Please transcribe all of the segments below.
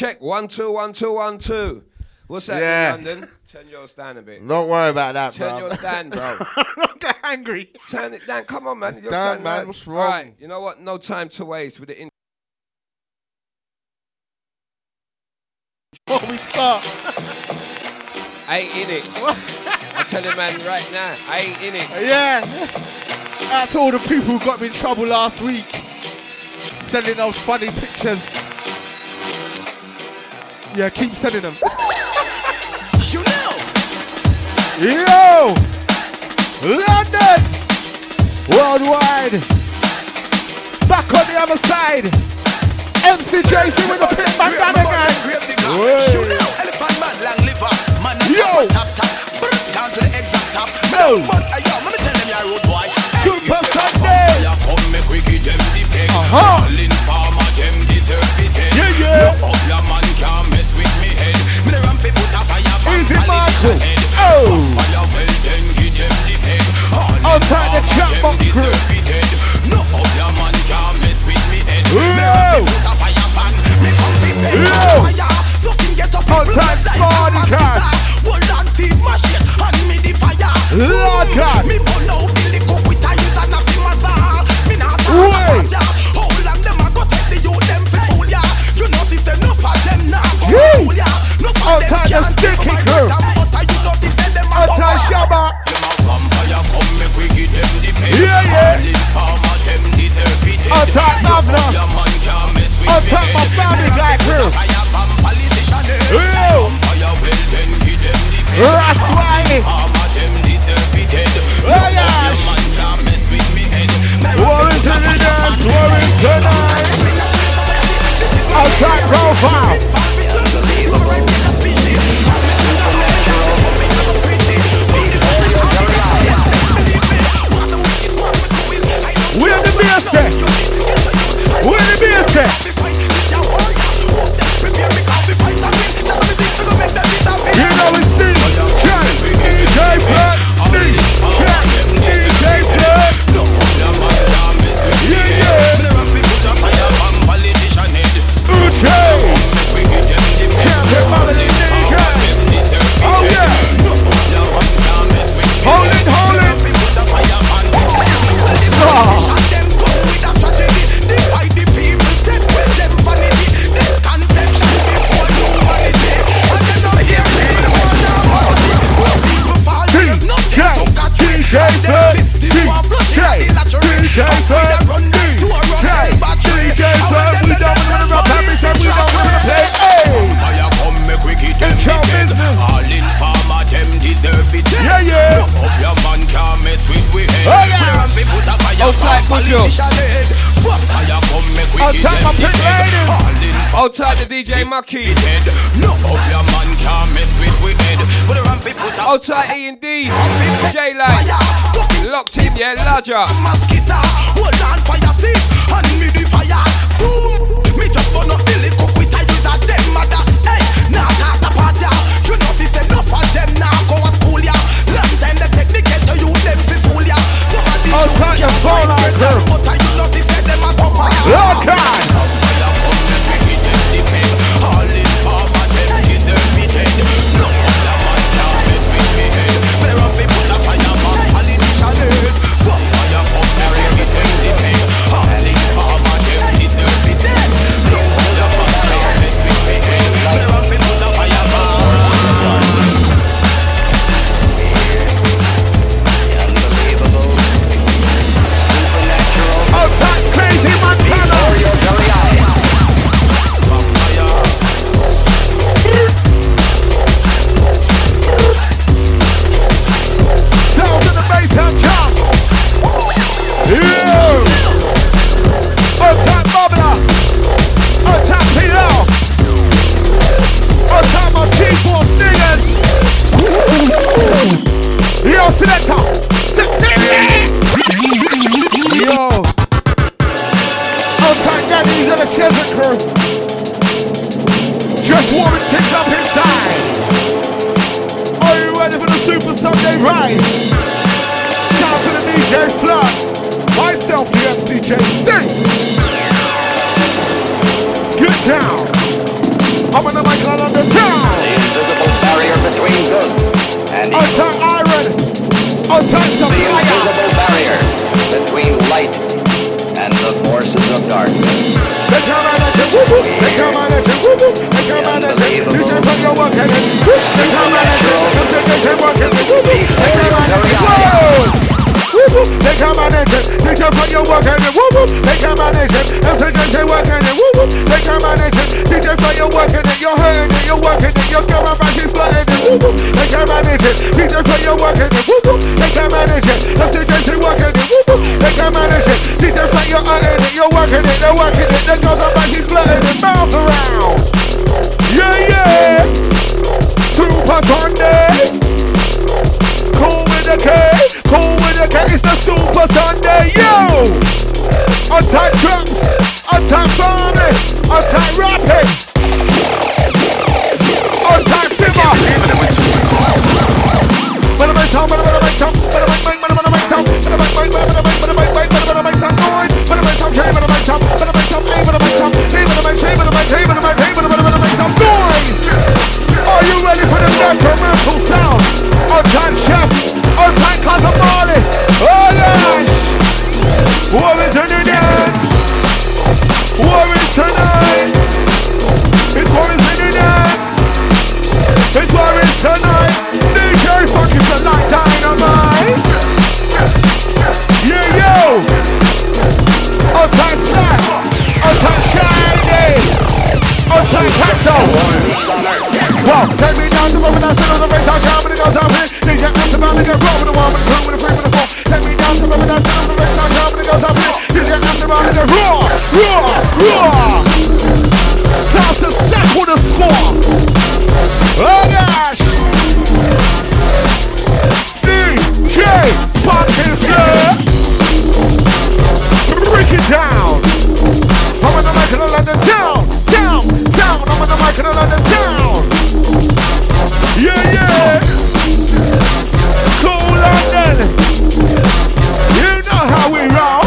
check. 1 2 1 2 1 2. What's that in London? Turn your stand a bit. Don't worry about that, Turn bro. your stand, bro. I'm not that angry. Turn it down. Come on, man. It's Your down, stand, man. What's wrong? All right. You know what? No time to waste with the. Before we start. I ain't in it. I tell the man right now, I ain't in it. Yeah. Out to all the people who got me in trouble last week. Sending those funny pictures. Yeah, keep sending them. You know. Yo! London! Worldwide! Back on the other side! MCJC with the pit back down again! You know, elephant man, long liver. Man, yo! Top, down to the exact top. No! But, yo, let me tell them you're road boy. Super Sunday! Come make we give them the peg. Uh-huh! All in farmer, them deserve it. Yeah! No, your man can't mess with me head. Me the ramp put a fire from Easy politician head. Oh! Fire well, then give them the peg. I'll take the Chatbox crew. No, your man can't mess with me head. Yo! Me the ramp put a fire pan. Me come fi peg fire. Fucking get up I'll take Sparty Cat. Hold on, teeth mash it. Hand me the fire. Lord God. Me pull out the liquor with a youth and a film as well. Me not talk about ya. Hold on, them a go take the youth, them fi fool ya. You know, see, say, no for them now go fool ya. No for them can't take my breath and butter. You know, see, say, them a go back. Shabba. Them a vampire come make we give them the pay. Yeah. All in farmer, them deserve it. I'll take Navna. Your man can't mess with me. I'll take my family guy crew. Fire from politician. Yo. Vampire well, then give them the pay. That's right. Farmer, them deserve it. Oh, yeah. Your man can't mess with me head. Warrington in dance, Warrington tonight. Outside profile. Where the beer set? Where the beer set? You know it's DJ Plug, DJ Plug. Yeah. Okay. Champion Melody DJ. Oh yeah. Hold it. Outside the DJ Mucky. Outside E&D. J-Line. Locked in, yeah, larger. Hold on, fire stick. Hand me the fire. Me just gonna fill it cook with a use of them mother. Hey, now talk the party. You know, see, say enough of them now go to school, ya. Long time the technique get to you, them fi fool, ya. Outside your phone, I girl. But you know, see, say them a suffer. Lord God. All in power, them deserve it. No other man can mess with me head. Me the ramp put a fire from politician head. Fire come carry me take the pay. All in power, them deserve it. No other man can mess with me head. Me the ramp put a fire from. Outside Crazy Montana. Sounds in the bass and jump. Yeah. Outside Bobla. Outside P.L. Outside my keyboard singers. Yo, selector. Yo. Outside Daddy's and the Chevron crew. Just Warrington up inside. Are you ready for the Super Sunday ride? Shout out to the DJ Flood. Myself, the MCJ. Sing. Get down. Down. The invisible barrier between good and evil. Attack iron. Attack The supply. invisible barrier between light and the forces of darkness. They come out at you, whoop whoop. They come out at you, whoop whoop. They come out at you. You can put your work in it. They come out at you. They can work in it. Whoop whoop. They come out at you. Whoa. Whoop whoop. They come out at you. You can put your work in it. Whoop whoop. They come out at you. They can work in it. Whoop whoop. They come out at you. You can put your work in it. You're hurting it. You're working it. You're coming back. You're flooding it. Whoop whoop. They come out at you. You can put your work in it. Whoop whoop. They come out at you. They can work in it. Whoop whoop. They come out at you. You can put your earning it. You're working it. They're working it. They come back. He's flooding it. Bounce around. Yeah, yeah. Super Sunday. Cool with the K. Cool with the K. It's the Super Sunday. Yo. Attack drums. Attack farming. Attack rapping. Attack simmer. Better make some. Better make some. Better make some. Better make some. Better make some. Better make some. Better make some noise. Better make some. Better make some. Better make some. Better make some. Better make some noise. Are you ready for the detrimental sound? Attack chef. Attack Casamari. Oh yes. What is tonight? What is tonight? It's what is tonight. It's what is tonight. DJ Funk is the light dynamite. Yeah, yo. Attack Slack. Attack Shiny. Attack Cacto. Well, take me down to the river, that's another race. I'll come and it goes out here. DJ After Man, they get roll with the one, with the two, with the three, with the four. Take me down to the river, that's another race. I'll come and it goes out here. DJ After Man, they get roar, roar, roar. Time to settle the score. Oh gosh. DJ Parkinson. Break it down. I'm on the mic and I'll let it down, down, down. I'm on the mic and I'll let it down. Yeah, yeah. Cool London. You know how we roll.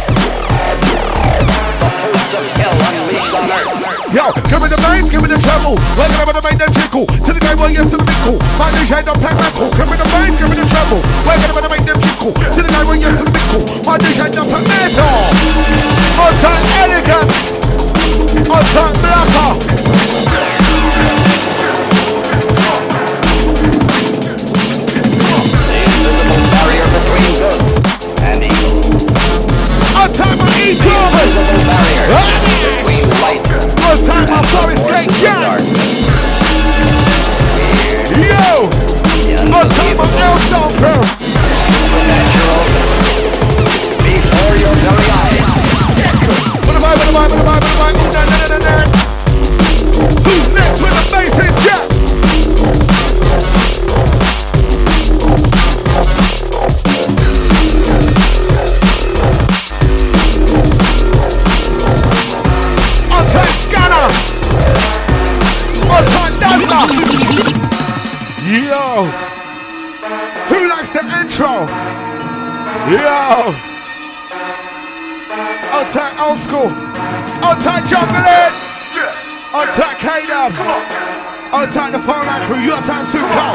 Yo, give me the bass, give me the treble. We're gonna make them tickle. To the game, well, yes, to the mickle. My DJ don't play metal. Give me the bass, give me the treble. We're gonna make them tickle. To the game, well, yes, to the mickle. My DJ don't play metal. Attack elegant. Attack blacker. Barrier between good and evil. Attack my E-Drummers! Invisible barrier between light Attack my Forest Gate Gang! Yo! Attack my Elstone Crew! Supernatural before your very eyes. Who's next with a bass in jack? Attack Scanner! Attack Dazzler! Yo! Who likes the intro? Yo! Attack Old School! Attack Jungle It! Attack K-Dub! Attack the Phone Line Crew! Your time to come!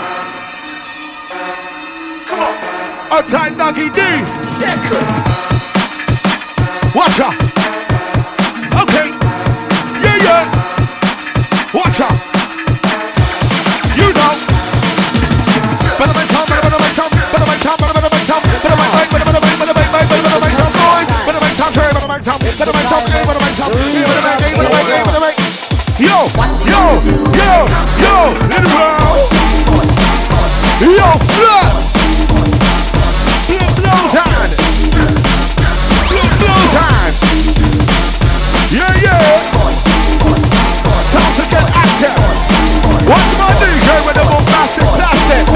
Attack Nuggy D! Second! Watch out! Okay! Yeah, yeah! Watch out! You know! Better make time, better make time, better make time, better make time, better make time, better make time, better make time, better make time, noise! Better make time, better make time, better make time, better make time, better make. Yo, yo, yo, yo, little girl. Yo, blood. Blow time. Blow time. Yeah, yeah. Time to get active. Watch my DJ with the bombastic plastic.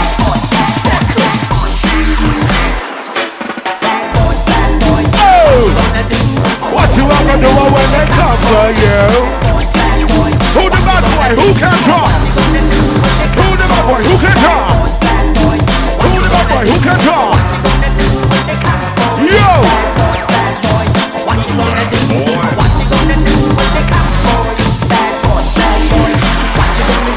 Oh, what you gonna do when they come for you? Who the bad boy? Who can draw? Who the bad boy? Who can draw? Who the bad boy? Who can draw? Yo! What you gonna do? What you gonna do when they come for you? Bad boys, bad boys. What you gonna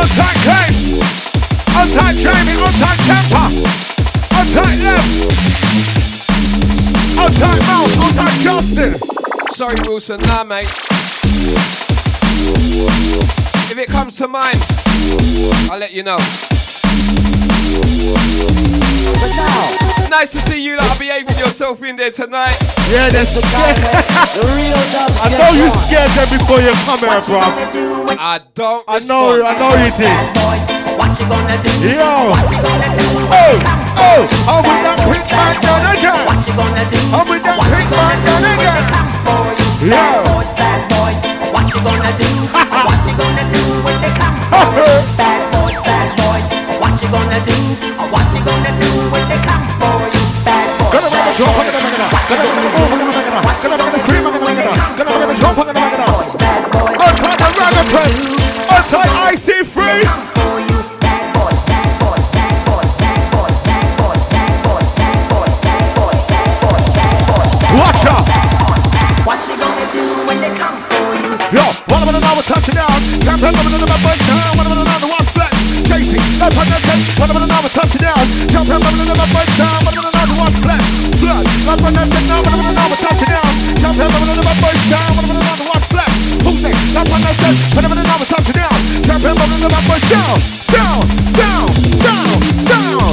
On-tight Clay. On-tight Jamie. On-tight Temper. On-tight Left. On-tight Mouse. On-tight Justin. Sorry, Wilson. Nah, mate. If it comes to mind, I'll let you know. But now, Nice to see you lot behaving yourself in there tonight. Yeah, that's the time when the real dubs I get know you on. scared them before you come here, bro. I don't I respond. know you did. What you gonna do? Yo. What you gonna do? Oh, I'm with that pink man down again. What you gonna do? I'm with that What pink you man gonna down do when again. they come for you? Yeah. Bad boys. What you gonna do? What you gonna do when they come for you? Bad boys. What you gonna do? What you gonna do when they come for you? Bad boys. Gonna make a jump on the magana. Gonna make a move on the magana. Gonna make a scream on the magana. Gonna make a jump on the magana. Bad boys. On-tight the Ragga Press. On-tight IC3. Come for you. Bad boys. Bad boys. Bad boys. Bad boys. Bad boys. Bad boys. Bad boys. Bad boys. Bad boys. Bad boys. Watch out. What you gonna do when they come for you? Yo, one of them now we're touching down. Can't tell them another bunch down. One of them now the one flat. Chasing, up on the tent. One of them now we're touching down. Can't tell them another bunch down. One of them now the one flat. Blood, up on the tent now. One of them now we're touching down. Can't tell them another bunch down. One of them now the one flat. Who's next? Up on the tent. One of them now we're touching down. Can't tell them another bunch down. Down, down, down, down.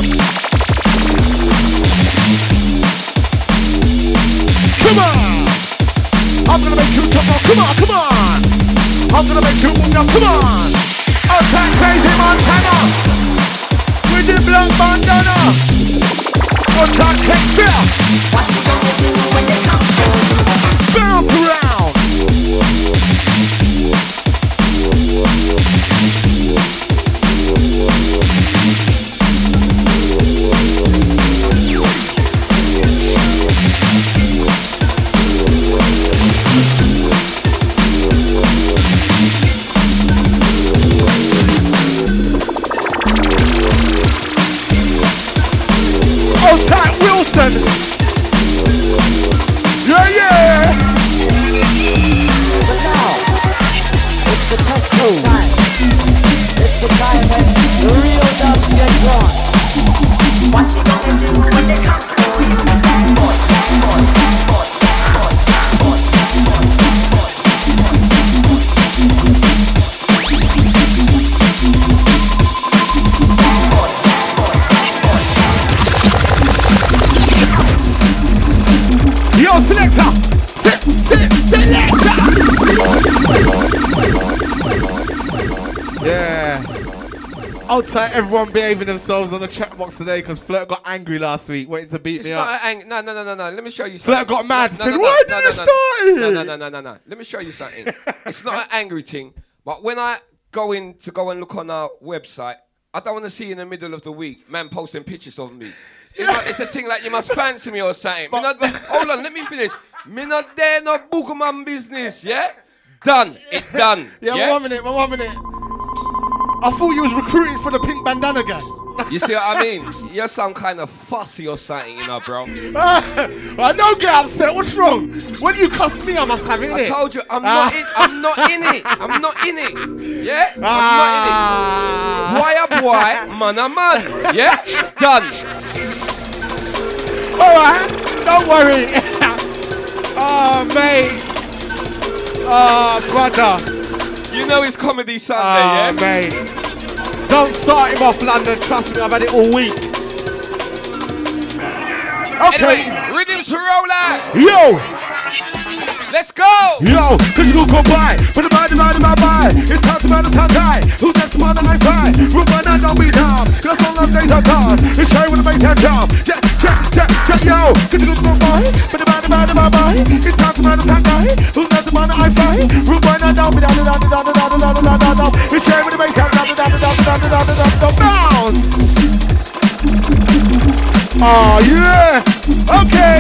Come on. I'm gonna make you jump now, come on, come on! I'm gonna make you move now, come on! Outside Crazy Montana! With the black bandana! Outside King Bear! What you gonna do when they come for you? Bounce around! Outside Wilson! Yeah, yeah! But now, it's the test of time. It's the time when the real dubs get drawn. What you gonna do when they come for you? Bad boys, bad boys, bad boys, bad boys, bad boys, bad boys, bad boys. Yo, selector! Selector! Yeah. Outside everyone behaving themselves on the chat box today because Flirt got angry last week, waiting to beat It's me not up. an No. Let me show you something. Flirt got mad and said, no, why no, did no, you start it? No. Let me show you something. It's not an angry thing, but when I go and look on our website, I don't want to see in the middle of the week man posting pictures of me. It's a thing like you must fancy me or something. Hold on, let me finish. Me not there, no boogeyman business, yeah? Done. It done. Yeah, 1 minute, 1 minute. I thought you was recruiting for the pink bandana gang. You see what I mean? You're some kind of fussy or something, you know, bro. I don't get upset. What's wrong? When you cuss me, I must have it. I told you, I'm not in it. I'm not in it. Yeah? I'm not in it. Boy, boy, man, man. Yeah? Done. Alright, don't worry. Oh, mate. Oh, brother. You know it's Comedy Sunday, yeah? Mate. Don't start him off, London. Trust me, I've had it all week. Okay. Anyway, rhythms to roll out. Yo. Let's go. Yo, cause you go by. But the bye. It's time to battle time die. Who's next to the night by? Room by night, don't be down. Cause all of days are gone. It's trying with the bass and jump. Check, yo. Cause you go by. But the bye. It's time to battle time die. Who's next to the night by? Room by night, don't be down. It's trying with the bass and jump. Bounce. Oh, yeah. Okay.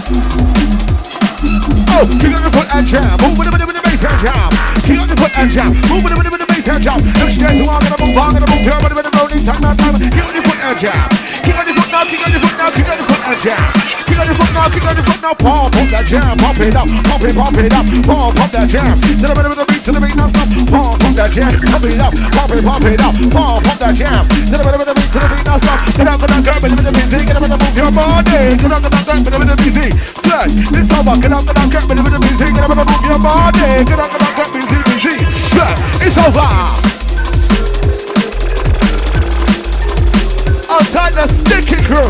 Oh, king on the foot and jam. Move with the bass and jam. King on the foot and jam. Move with the bass and jam. Look straight to I'm gonna move. Here, but the road is time. King on the foot and jam. King on the foot now. King on the foot and jam. King on the foot now. Marky got the foot now. Pump up that jam, pump it up, pump it up, pump up that jam. To the rhythm of the beat, to the beat, now stop. Pump up that jam, pump it up, pump it up, pump up that jam. To the rhythm of the beat, to the beat, now stop. Get up, girl, with the busy, get up and move your body. Get up, girl, with the busy. Flash, it's over. Get up, girl, with the busy, get up and move your body. Get up, girl, busy. Flash, it's over. Outside the sticky crew.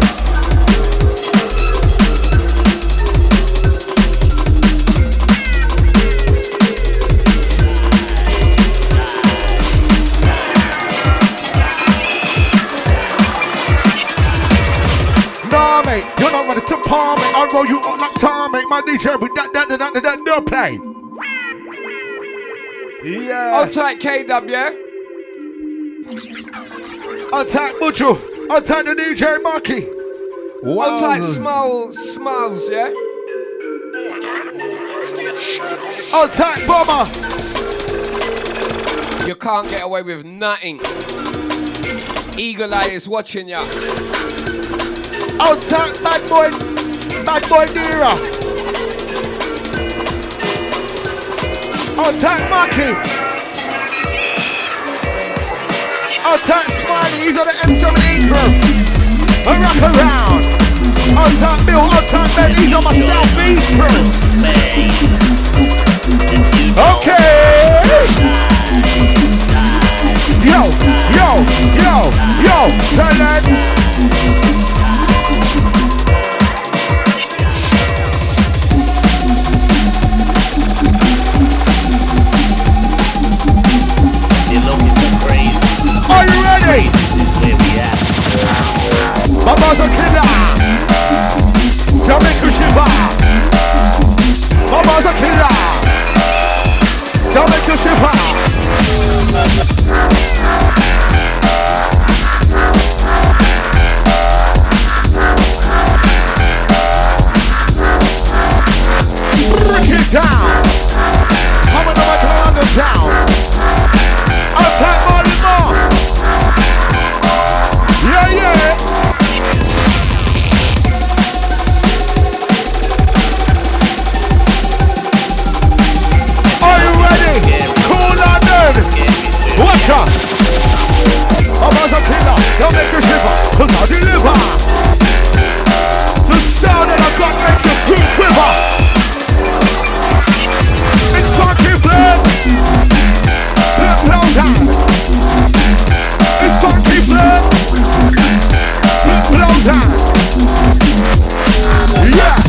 Nah, mate, you're not ready to palm, mate. I'll roll you up like Tom, mate. My DJ with that, no play. Yeah. Hold tight, KW, yeah? Attack Mucho. Attack the DJ Marky. Hold tight, Smalls, yeah? Attack Bomber. You can't get away with nothing. Eagle Eye is watching ya. Attack Bad Boy Nira. Attack Marky. Attack Smiley, he's on the M17 crew. A wrap around. Attack Bill, attack Ben, he's on my South East crew. Okay. Yo, turn that. Are you ready? Mama's a killer. Jamaica Shiva. Mama's a killer. Jamaica Shiva. Break it down. I'm on the mic around the town. Attack Marley Moore. Yeah. Are you ready? Cool and nervous. Watch out. Mama's a killer. They'll make you shiver. Cause I deliver. The sound that I got makes the crew quiver. It's Funky Blood. Blow down. It's Funky Blood. Blow down. Yeah.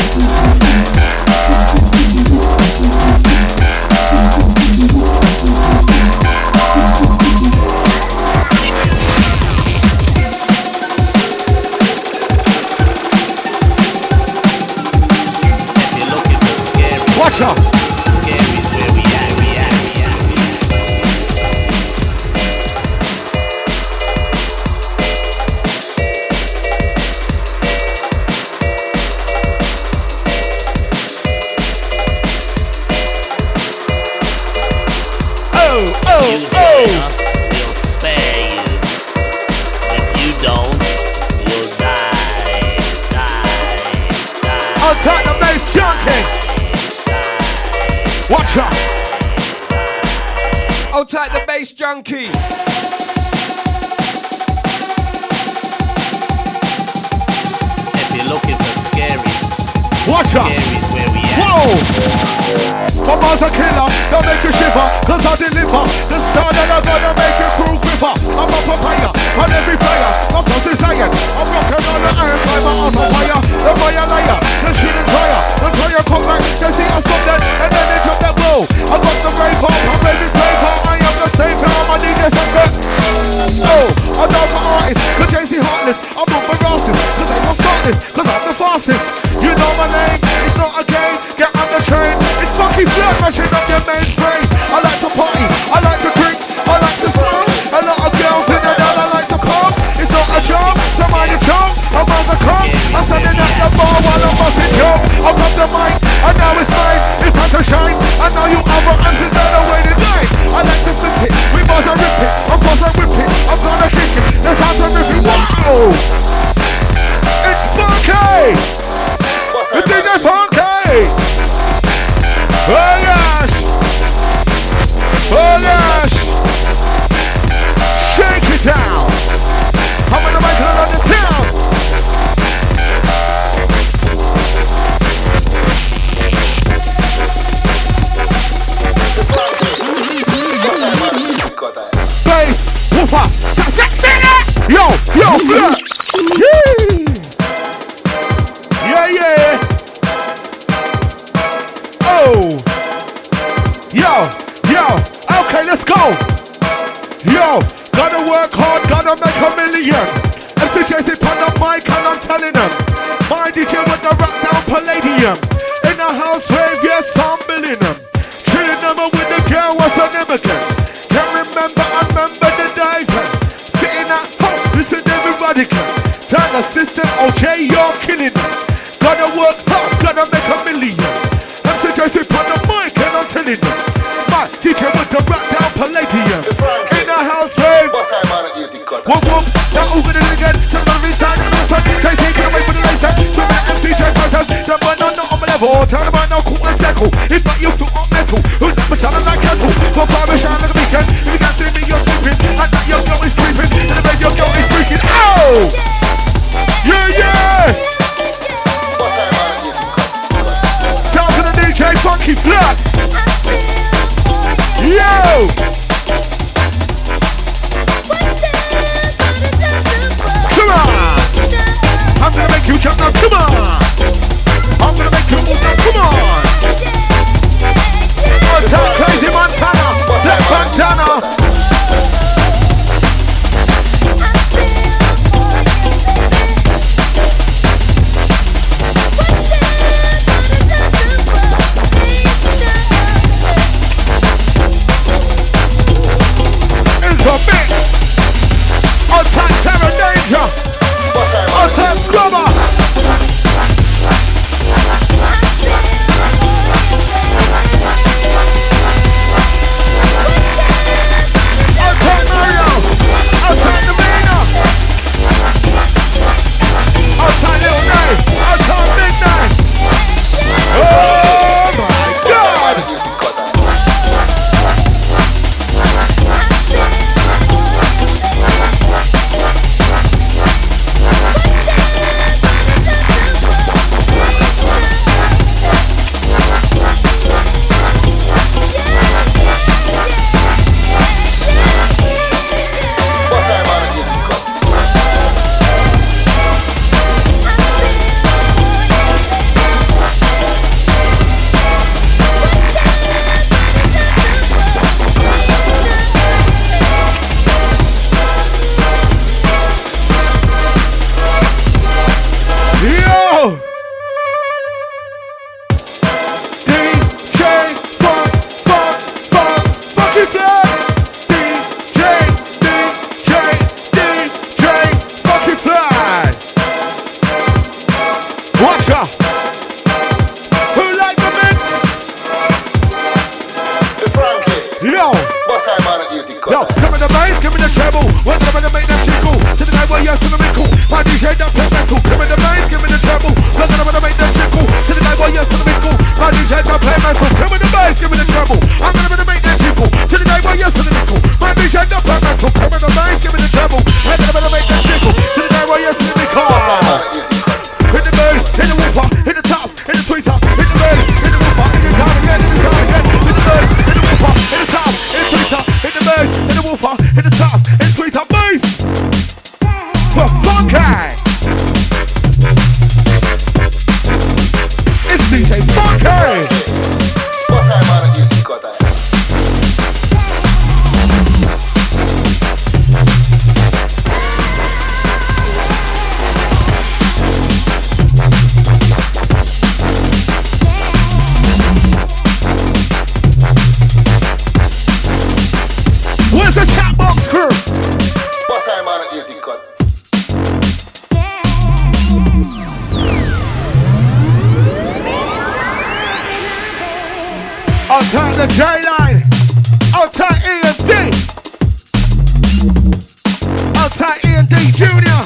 Watch out. Scary's where we at. Us, we'll spare you. If you don't, you'll die. Attack the bass junkie. Watch out. Hold tight, the bass junkie. If you're looking for scary, Watch out. Scary's where we at. Whoa. Mama's a killer, they'll make you shiver, cause I deliver. The star that I'm gonna make you crew quiver. I'm a papaya, on every fire. I'm so desired, I'm rocking on the iron climber on the fire. The fire liar, the shit is fire. The fire come back, they see us from that, and then they drop that blow. I got the rave up, I'm ready to play for. I am the same time, I need this and that. Oh, I know my artist, cause Jay-Z heartless. I'm not for rosters, cause they won't stop this, cause I'm the fastest. You know my name, it's not a game, get on the train. It's Funky Blood, mashing up your mainstream. I like to party, I like to drink, I like to smoke. A lot of girls in the night, I like to come. It's not a job, so mind your job. I'm on the come, I'm standing at the bar while I'm busting job. I've got the mic, and now it's mine. It's time to shine, and now you other answers that are waiting line. I like to flip it, we buzz and rip it. Of course I whip it, I'm gonna kick it. There's time to rip it, wow! It's Funky! town. I'm on the mic and around the town. Bass, whooper, yo, flirt. Yeah. Oh, yo, okay, let's go. Yo, gotta work hard, gotta make a million. MCJ's on the mic and I'm telling them. My DJ with the rock down Palladium. In the house rave, yes, I'm billing them. Killing them with the girl was an immigrant. Can't remember, I remember the days. Sitting at home, listen everybody can. Turn the system, okay, you're killing them. Gotta work hard, gotta make a million. MCJ's on the mic and I'm telling them. My DJ with the rock down Palladium. In the house rave. Whoop, now over the again. Somebody resign and the sun. Take it away from the laser. From the MCJ fighters. The man on the level. Turn about now, cool and settle. If not, you feel on metal. Who's up a shine like kettle? For power shine like a beacon. If you can't see me, you're sleeping. And that your girl is creeping. And the bed your girl is freaking. Oh! Yeah! Down to the DJ Funky Flat. Yo! Come on! I'm gonna make you jump now, come on! I'm gonna make you move now, come on! Montana, crazy Montana! Black Montana! Attack Terror Danger! Attack Scrubber! Attack Mario! Attack Navina! Attack Lil Nay! Attack Midnight! Oh my God! Yo, come in the bass, give me the treble. We're gonna make them tickle. To the night where you're swimming cool. My DJ don't play metal. Come in the bass, give me the treble. We're gonna make them tickle. To the night where you're swimming cool. My DJ don't play metal. Come in the bass, give me the treble. I'm gonna make them tickle. To the night where you're swimming cool. My DJ don't play metal. Come in the bass, give me the treble. We're gonna make them tickle. To the night where you're swimming cool. Hit the bass, hit the whooper, hit the top, hit the tweeter, hit the bass, hit the whooper, hit the top again, hit the top again, hit the bass, hit the whooper, hit the top, hit the tweeter, hit the bass, hit the whooper, hit the top, hit the tweeter, bass. For Funky. It's DJ Funky. What time on it you got that? Where's the chat box crew? What time on it you got? I'll turn the J-line. I'll turn E&D. I'll turn E&D Junior.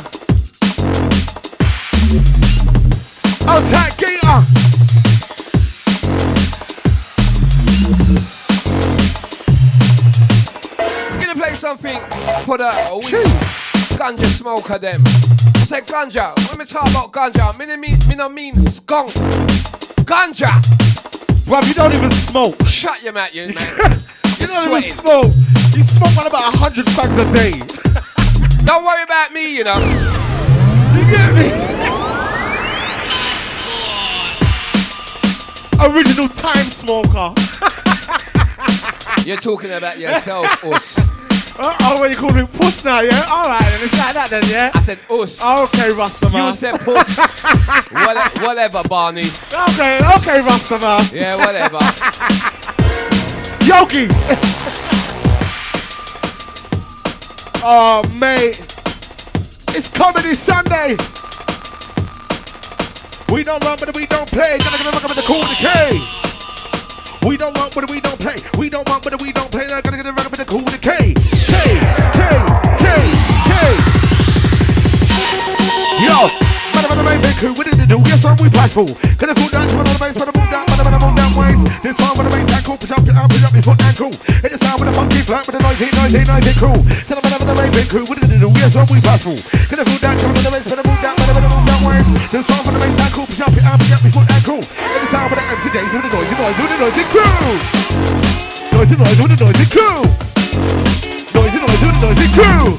I'll turn Geeta. We're gonna play something for the ganja smoker them. I say ganja. When me talk about ganja, me no mean skunk. Ganja. Bruv, you don't even smoke. Shut your mouth, you man. You don't even smoke. You smoke on about 100 fags a day. Don't worry about me, you know. You get me? Original time smoker. You're talking about yourself, us. Oh, what you call me puss now, yeah? Alright, then it's like that then, yeah? I said us. Okay, Rastaman. You said puss. Whatever, Barney. Okay, Rastaman. Yeah, whatever. Yogi! Oh, mate. It's Comedy Sunday. We don't run, but we don't play. Gonna look up at the cool decay. We don't want, but we don't play. We don't want, but we don't play. Gonna get a run up at the cool decay. K. Yo! Man, main big crew, what did it do? Yes, I'm we pass full. Gonna cool down to another base, but I move down ways. This time with the main tackle, push up your foot ankle. Hit the sound with a funky flat with a noisy crew. Tell them another main big crew, what did it do? Yes, I'm we pass full. Gonna cool down to another base, but I move down ways. This time with the main tackle, push up your foot ankle. Hit the sound with the empty days with the noisy crew. Noisy crew. Noisy crew.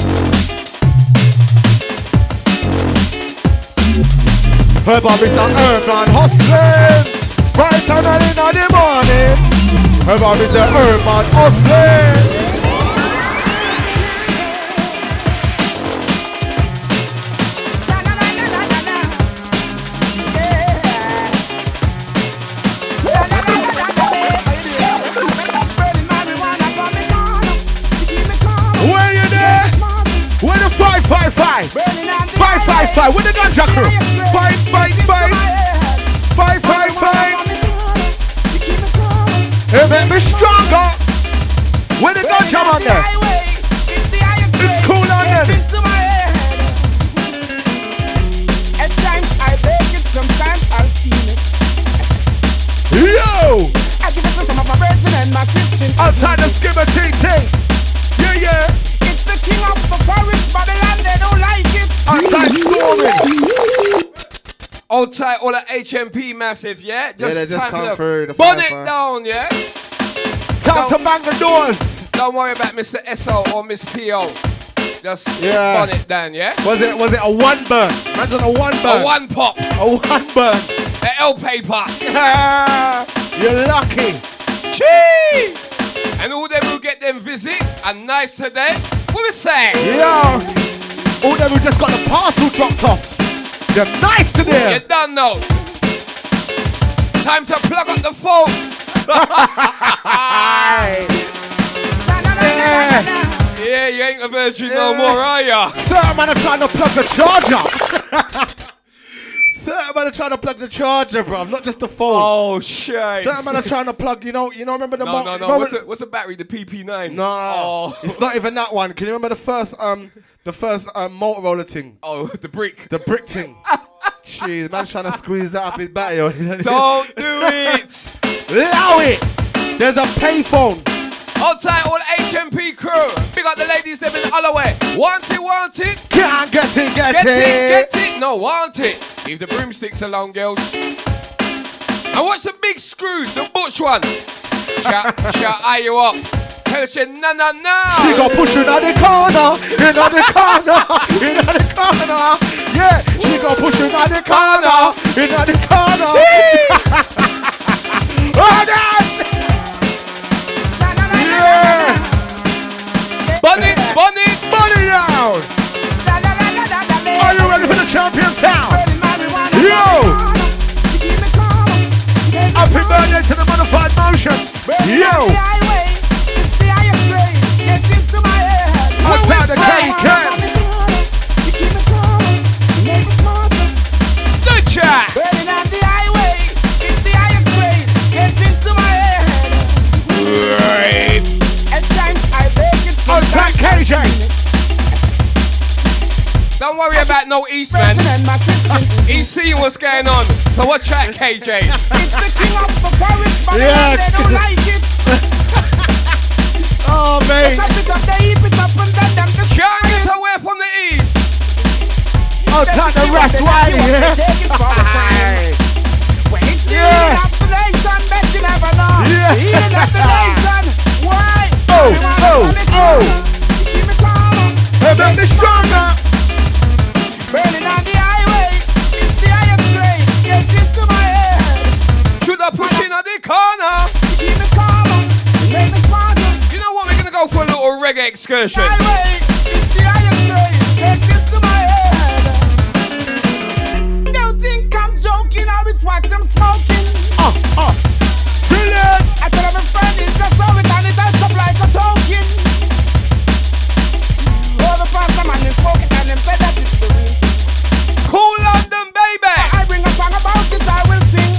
Herb on Mr. Urban hustling. Right on in the morning. Herb on Mr. Urban hustling. Where you there? Where the 555? 555, with the ganja crew. 555. 555. It make me stronger. With the ganja on there. It's cool on there. At times I bake it, sometimes I'll steam it. Yo! I give it to some of my brethren and my Christian. Outside the skimmer ting. Yeah. It's the king of the forest, Babylon, they don't like it. Outside storming. Hold tight, all the HMP massive, yeah? They just time come for through the burn it fire. down, yeah? Time to bang the doors. Don't worry about Mr. SO or Miss PO. Just Yeah. burn it down, yeah? Was it a one burn? Man's on a one burn. A one pop, A one burn. a L paper. You're lucky. Chee! And all them who get them visit and nice to them, what we say? Yo. All them who just got the parcel dropped off. They're nice to You them. done know. Time to plug up the phone. Yeah, you ain't a virgin no more, are ya? Certain man are trying to plug the charger. Certain man are trying to plug the charger, bro. Not just the phone. Oh, shit. Certain man are trying to plug, remember the No. What's the battery? The PP9? No, Oh. it's not even that one. Can you remember the first Motorola thing? Oh, the brick. The brick thing. Jeez, man's trying to squeeze that up his battery. Don't do it. Allow it. There's a payphone. Hold tight, all HMP crew. Big up the ladies, them in Holloway. Want it? Can't get it. Get it. No, want it. Leave the broomsticks alone, girls. And watch the big screws, the butch one. Shout eye you up. Tell her she no. She got push in the corner. Yeah, she got push in the corner. Oh, God. Yeah. Bunny down. Are you ready for the champion sound? Yo. Happy birthday to the modified motion. Yo. Outside the cake. the chat. Right. Outside KJ. Don't worry about no East, man. He's seeing what's going on. So watch out, KJ. It's the king of the forest, but Yeah. they don't like it. Oh, Oh, mate. Can't get away from the east. Oh, time to rest Wiley, yeah? Yeah. Hey, make me stronger. Burning on the highway, it's the highest grade. Yes, it's to my head. Should I push in at the corner? Keep me calmer, make me smarter. You know what? We're gonna go for a little reggae excursion. Highway, it's the highest grade. Yes, it's to my head. Don't think I'm joking or it's what I'm smoking. Brilliant. I tell my friend it's just so it and it adds up like a token. All the past man is smoking and them said that it's the real. Cool London, baby. I bring a song about it, I will sing.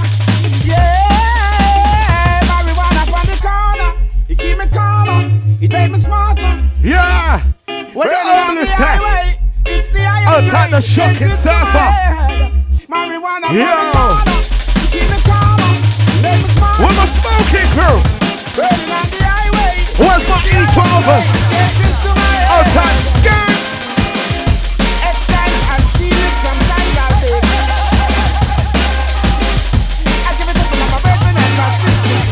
Yeah, marijuana from the corner. It keep me calmer, it made me smarter. Yeah. What the Burning on oldest the time? highway, it's the highest Oh, time to grade. shock It's and to my surfer. head. Marijuana from Yo. the corner. It keep me calmer, make me smarter. Where's my smoking crew? Burning on the highway. Where's my E12? Yes, it's to my head. Oh, time. Scan. At times I steal it, sometimes I take it. I give it up to my brethren and my sisters.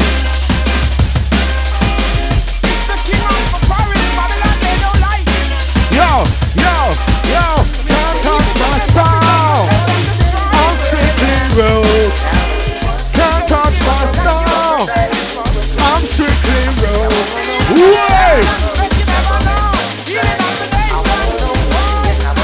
It's the king of the forest, Babylon, they don't like it. Yo. Can't touch my soul. I'm strictly rude. Can't touch my soul. I'm strictly rude. Wait. But you never know, healing of the nation.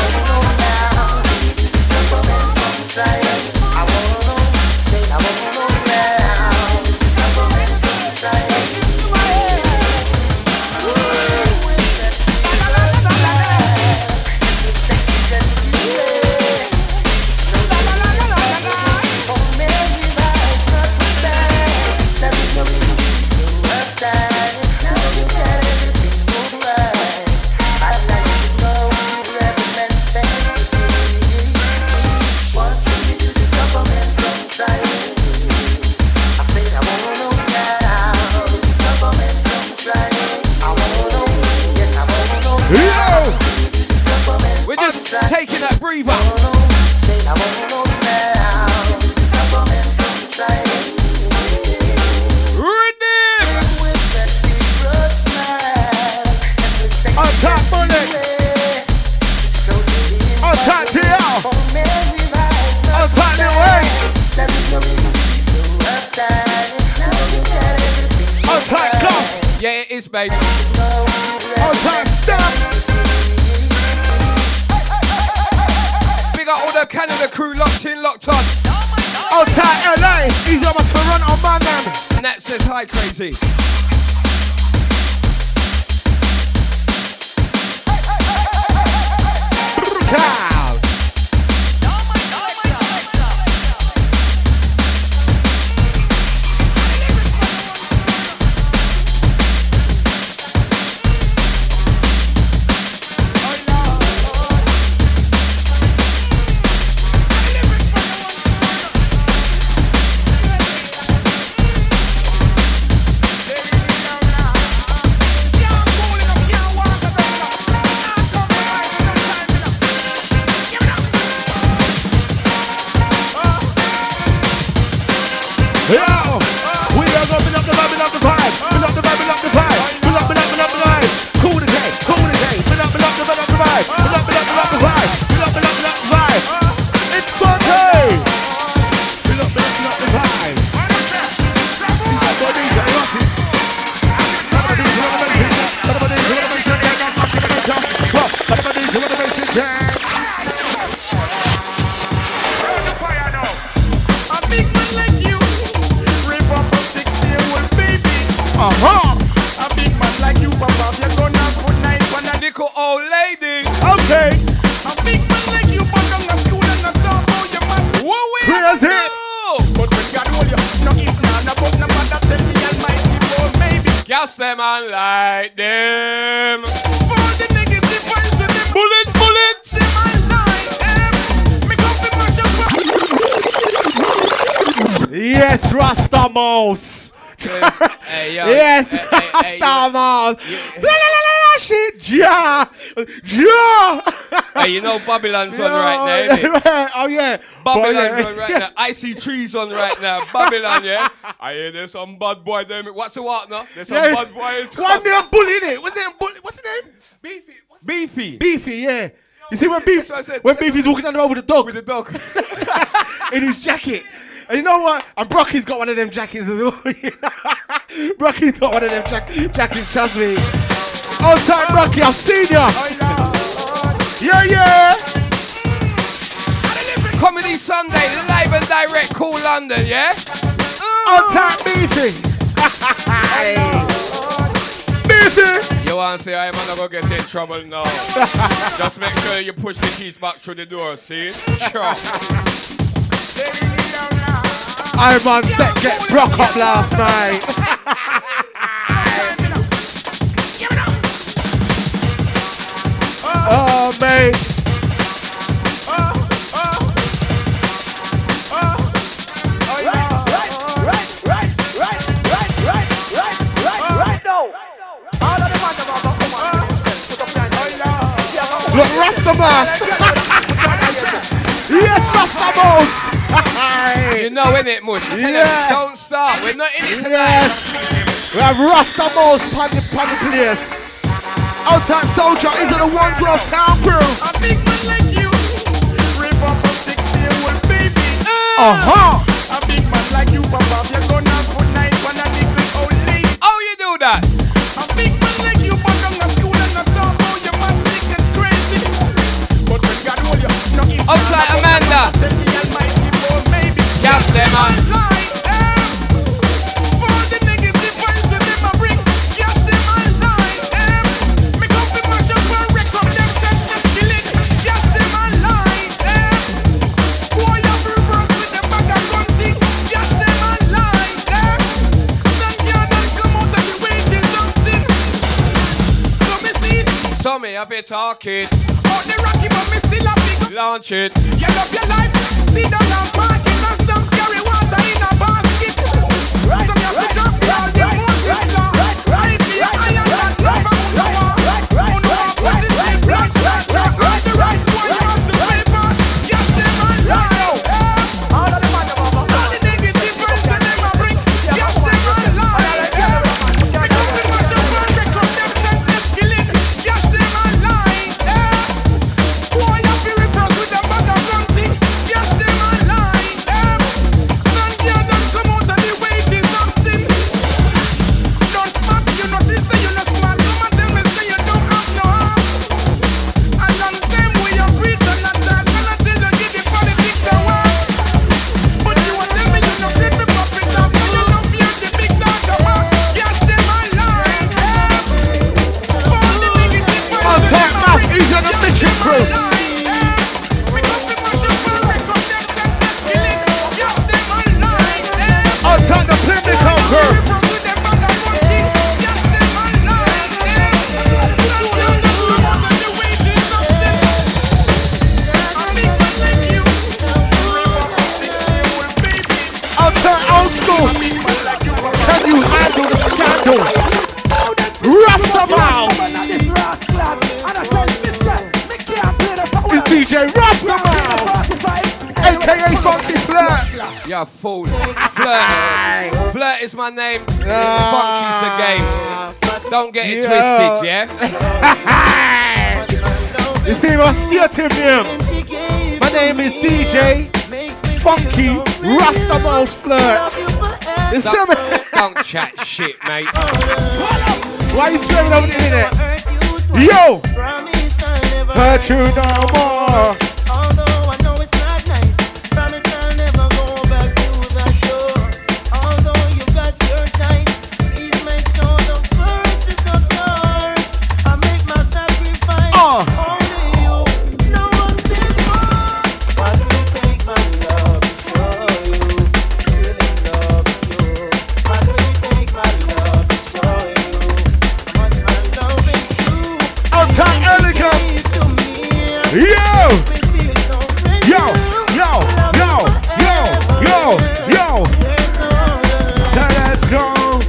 Yo. We're just taking that breather. Rhythm. On top bullet. On top TL. On top new way. On top cuff. Yeah, it is, babe. On top stamp. Big up all the Canada crew locked in, locked on. On top LA. He's on my Toronto man now. And that says hi, crazy. Cow. Yo, we are gonna build up the vibe, build up the vibe, build up the vibe, build up the vibe, build up the vibe. Cool the day, build up the vibe, build up the vibe, build up the vibe, build up the vibe. It's Sunday. Build up the vibe. A big man like you, Papa, you're gonna put knife on a Little old lady. Okay. A big man like you, but I'm not school and not talk about your man. What we Crazy. have to do? But when God hold you, no if not, no but no matter, tell the Almighty for maybe. Gas them and light them. For the negative vibes with them, Bullet, bullet. them I lie them. Make up the mash up. Yes, Rastamos. Hey, yo. Yes, Hey, Star yo. Mars. Yeah. La, la, la, la, la, shit, ja. Hey, you know Babylon's on right now, innit? Oh yeah, Babylon's on right now. I see trees on right now. Babylon, yeah. I hear there's some bad boy there. What's the what now? There's some bad boy in town. One name bully in it. What's his name? Beefy. Beefy. Beefy, yeah. You see when Beefy, what I said. when Beefy's walking down the road with the dog, With the dog. in his jacket. And you know what? And Brocky's got one of them jackets as well. Brocky's got one of them jackets, trust me. On time, Brocky, I've seen ya. Yeah. Comedy Sunday, live and direct, Cool London, yeah? On time, Beefy. Beefy. You want to say I'm not going to get in trouble now. Just make sure you push the keys back through the door, see? Sure. I'm on set, get Brock up last night. Oh, mate. Look, Rastaman. Yes, Rastaman. You know, innit, Mush? Tell them, Yeah. don't start. We're not in it tonight. Yes. We have Rastaman on the place. Outside Soldier is the Wandsworth Town crew. A big man like you, rip up a 6-year-old baby. Uh-huh. A big man like you, Papa, you're gonna put knife on a little old lady. How you do that? A big man like you, but I'm not school and not talk about your man sick and crazy. But when God hold you, no eat. Outside Amanda. Then the Almighty boy, maybe. Yes, them, man. For the negative vibes that them a bring, yes, them a lie. Me come to mash up and wreck up them sense of killing. Yes, them a lie. Boy, you reverse with them back and gun. Yes, them a lie. Some girl don't come out of the wages of sin. So me see, So me up here talking. out the rocky, but me still a big. Launch it. You love your life, see the lamp parking and some carry water in a basket. Some you have to drop all the Moses law. I be iron and never flower. Who know how put it in blood, track right the rice boy you have to pay for. Yes, them a lie. All of them are the bubble. All the negative vibes that them a bring. Yes, them a lie. Because we mash up and wreck up them senseless killing. Yes, them a lie. Boy, you feel repressed with them back and something. Yes, them a lie. Son, you don't come out of the wages of sin. Don't smack, you know, sister, you know, smart. Come and tell me, say you don't have no heart. A long time we are preach and not talk, and until you give the politics a walk. But you want tell me you know, flip the puppet up, and you don't fear the big dog of back. Yes, them a lie. For the negative vibes On that top, them a Matt, bring. he's on the mission crew. On top, the Pimlico crew. On top, old school. Can you handle the scandal? Rastaman. It's DJ Rastaman, aka Funky Flirt. Yeah, fool. Flirt. Flirt is my name. Funky's the game. Don't get it twisted, yeah? You see my stereotype name? My name is DJ Funky Rastaman's Flirt. You see me? Don't chat shit, mate. Why are you screaming over the internet? Yo! Hurt you no more. Although I know it's not nice, promise I'll never go back to the shore. Although you've got your time, please make sure the first is not yours. I make my sacrifice, only you, no one did more. What will take my love to show you? Feeling love is you. What will take my love to show you? What my love is true. On time, elegance. Yo! Yo! Yo! Yo! Yo! Yo! Yo! So let's go!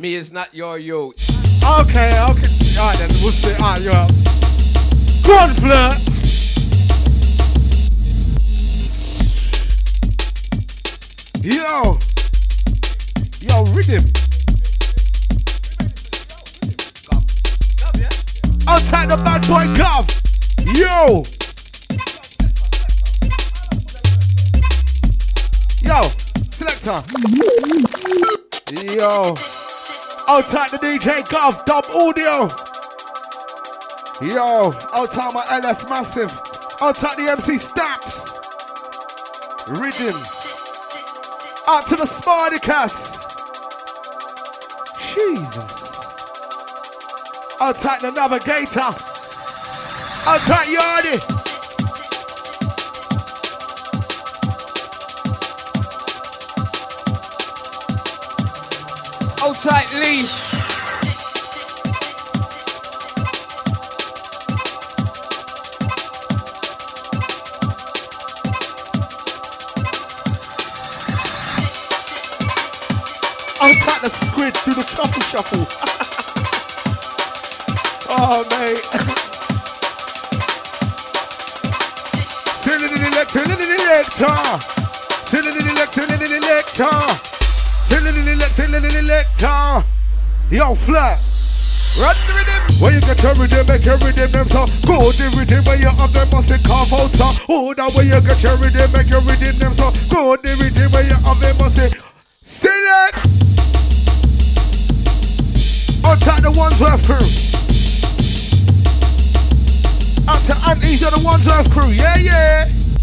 Me is not your youth. Okay. Alright then, we'll see. Alright, you're up. Go on, Flirt. Yo, rhythm. Outside the bad boy Gov. Yo, selector. Yo, outside the DJ Gov, dub audio. Yo, outside my LF Massive. Outside the MC Stamps. Rhythm. Out to the Spartacus. Jesus. Outside the Navigator. Outside Yardy. Outside Lee. Outside the Squid through the truffle shuffle. Oh, mate. Till it elector. Yo, Flat. Run the rhythm. When you get your rhythm, make your rhythm them so go the rhythm when you have them must carve out so. Oh, that way you get your rhythm, make your rhythm them so go the rhythm when you have them must select. Outside the Wandsworth crew. Out to Antis of the Wandsworth crew, yeah.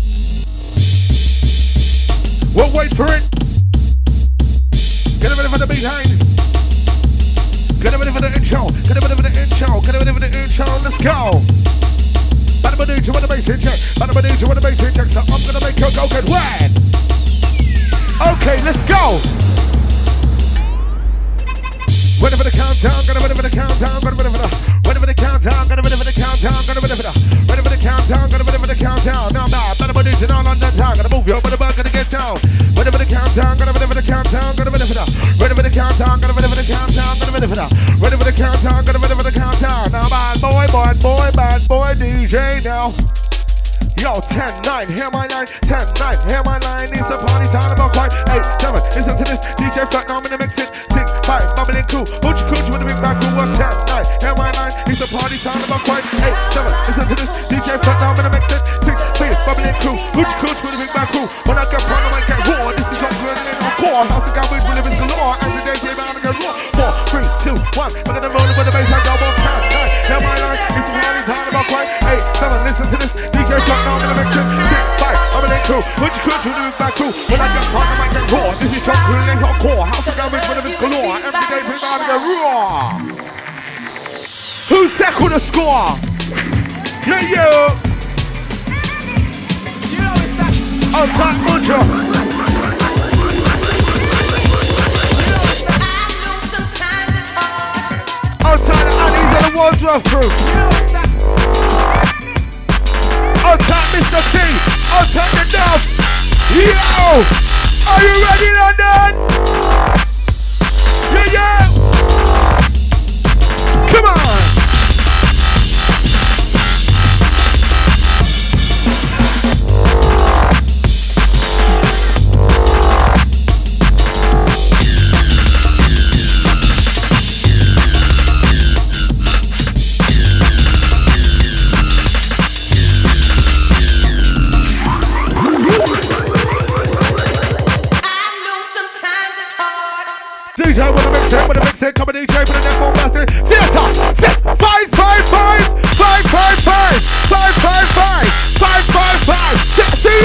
We'll wait for it. Get ready for the behind. Get ready for the intro. Let's go. Badabadoo with the bass in check. Badabadoo with the bass in check. So I'm gonna make you go get wet. Okay, let's go. Ready for the countdown, ready for the countdown, ready for the countdown, ready for the countdown, ready for the countdown, ready for the countdown. Now, better body to all on the time. Gotta move your body, gotta get down. Ready for the countdown, ready for the countdown, ready for the countdown, ready for the countdown, ready for the countdown, ready for the countdown. Now, bad boy, DJ now. Yo, 10-9, hear my line, 10-9, hear my line. It's a party time about quiet. 8-7, listen to this. DJ Flat, now I'm gonna mix it. 6-5, bubbling cool. Hoochie coochie with the big back. 10-9, hear my line. It's a party time about quiet. 8-7, listen to this. DJ Flat, now I'm gonna mix it. 6-5, bubbling cool. Hoochie coochie with the big back. When I get front, I might get raw. This is not good in our core. House of garbage, we live in galore. And the DJ bound to get raw. 4, 3, 2, 1. We're gonna roll it with the bass. I double 10-9, hear my line. It's a party time about quiet. 8-7, listen to this. DJ Flat, now I'm gonna mix it. 6-5, I'm in crew. Hoochie coochie with the big back. When I get front, I might get raw. This is not good in our core. House of garbage, we live in galore. Every day, we bound to get raw. Who's second the score? Yeah. You know it's that. Outside Mucho. Outside the Annies and the Wandsworth crew. Outside Mr. T. Outside the Dove. Yo! Are you ready, London? Yeah. Come on. DJ with a mix it, come on DJ for the next one master. Theater, set, 555, 555, 555, 555, see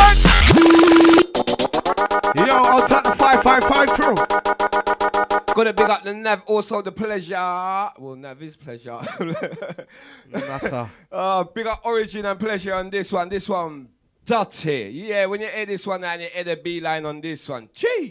ya! Yo, outside the 555 crew. Gotta big up the Nav, also the Pleasure. Well, Nav is Pleasure. Big up Origin and Pleasure on this one. Dirty. Yeah, when you hear this one and you hear the B line on this one. Cheese.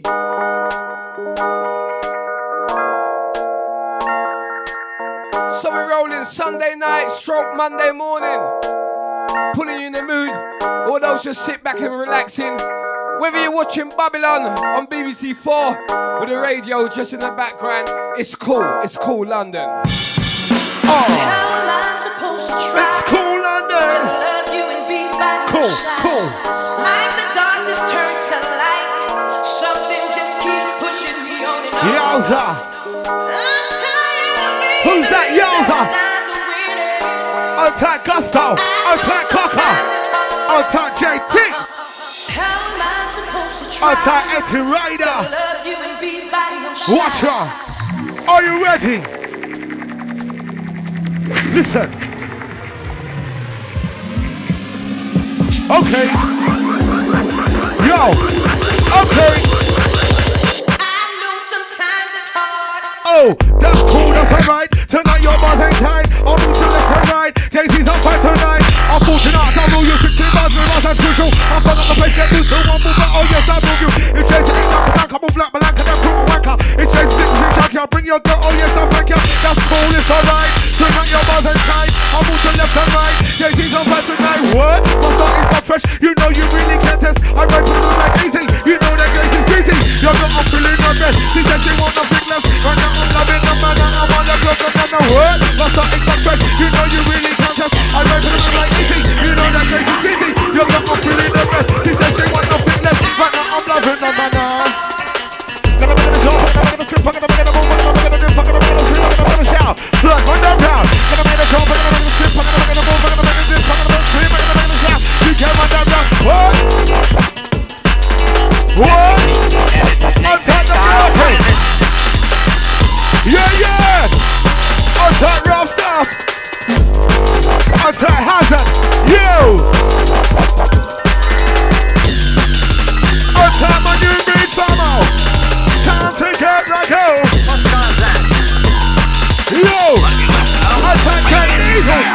So we're rolling Sunday night, stroke Monday morning. Putting you in the mood. All those just sit back and relaxing. Whether you're watching Babylon on BBC 4 with the radio just in the background, it's cool. It's cool, London. How am I supposed to try It's cool, to London. love you and be by your side? Cool. Like the darkness turns to light, something just keeps pushing me on and on. Yowza. I'm tired of being Who's that the Yowza? loser, not the winner. Attack Gusto. Attack Cocker. Attack JT. How am I supposed to try Attack Etty to Rider. love you and be by your side? Watch her. Are you ready? Listen. Okay. Yo. Okay. I know sometimes it's hard. Oh, that's cool, that's alright. Tonight your bars ain't tight. I'll move to left and right. Jay-Z's on fight tonight. I'm fortunate, I'll rule you 16 bars with bars and crucial. I'm fucking up the place, get loose to one move, but oh yes, I move you. If Jay-Z ain't like a tank, I move like Malanka, that's cool, wanker. If Jay-Z thinks you junkie, I'll bring your girl, oh yes, I'll thank you. That's cool, it's alright. Tonight your bars ain't tight. I'll move to left and right. Jay-Z's on fight tonight. What? My start is not fresh. You know you really can't test. I ride to the moon like easy. You know that Grace is easy. You're not up feeling my best. She said she want nothing less. Right now I'm loving the man and I want the girl and the word. My start is not fresh. You know you really can't test. I ride to the moon like easy. You know that Grace is easy. You're not up feeling the best. She said she want nothing less. Right now I'm loving the man. Gonna make it a jump, gonna make it a slip, gonna make it a move, gonna make it a dip, gonna make it a swing, gonna make it a shout. Blood, run down, down. Gonna make it a jump, gonna make it a slip, gonna make it a move, gonna make it a dip, gonna make it a swing, gonna make it a shout. You can run down, down. What? What? Attack the Ralphie. Yeah, yeah. Attack Ralph stuff. Attack Hazard. You. Attack my new beat Bamo. Time to get like go. Yo. Attack Ken Eagle.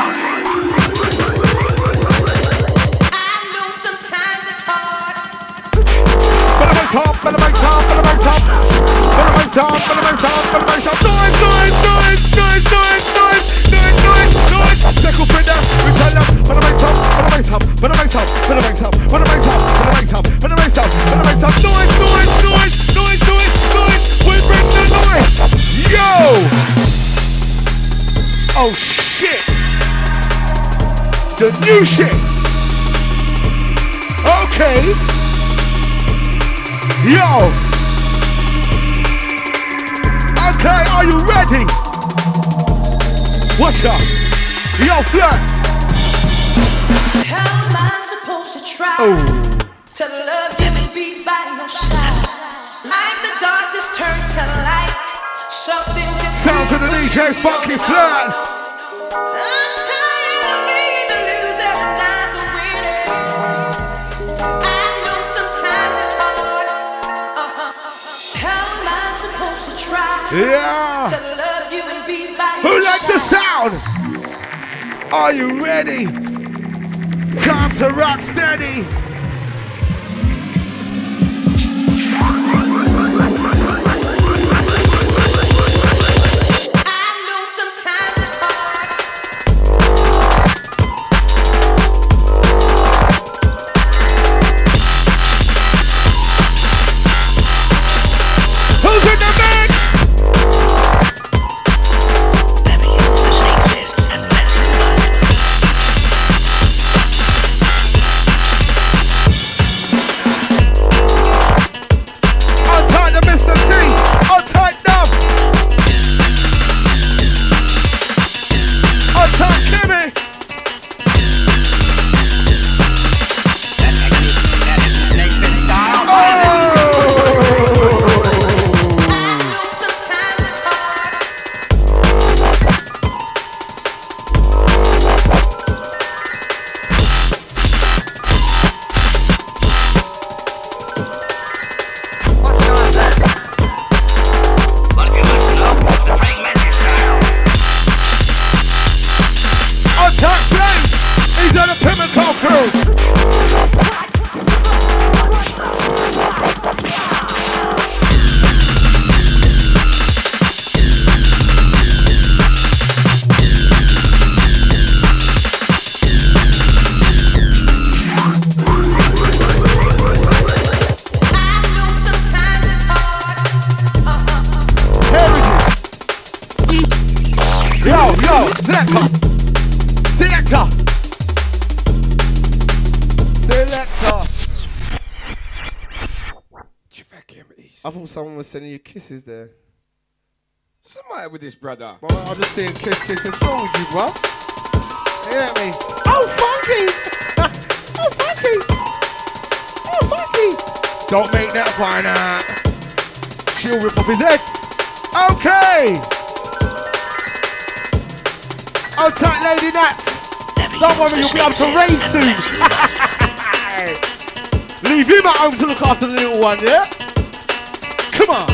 Better make time. Second finger, we tell them, better make time. Noise. We bring the noise. Yo. Oh shit. The new shit. Okay. Yo! Okay, are you ready? Watch out! Yo, Flirt! How am I supposed to try to love you and be by your side? Like the darkness turns to light, something just Sound to the DJ Funky Flirt! I'm tired of being the loser, not the winner. I know sometimes it's hard. How am I supposed to try Yeah! to love you and be by Who your likes the side? sound? Are you ready? Time to rock steady! I know sometimes it's hard. Who's in the mix? Selector. I thought someone was sending you kisses there. Somebody with this brother. Well, I'm just saying kiss. What's wrong with you, bro? You hear me? Oh, funky! Oh, funky! Don't make that fine out. She'll rip off his head. Okay! Oh, tight lady Nats. Don't worry, you'll be able to rave soon. Leave him at home to look after the little one, yeah? Come on.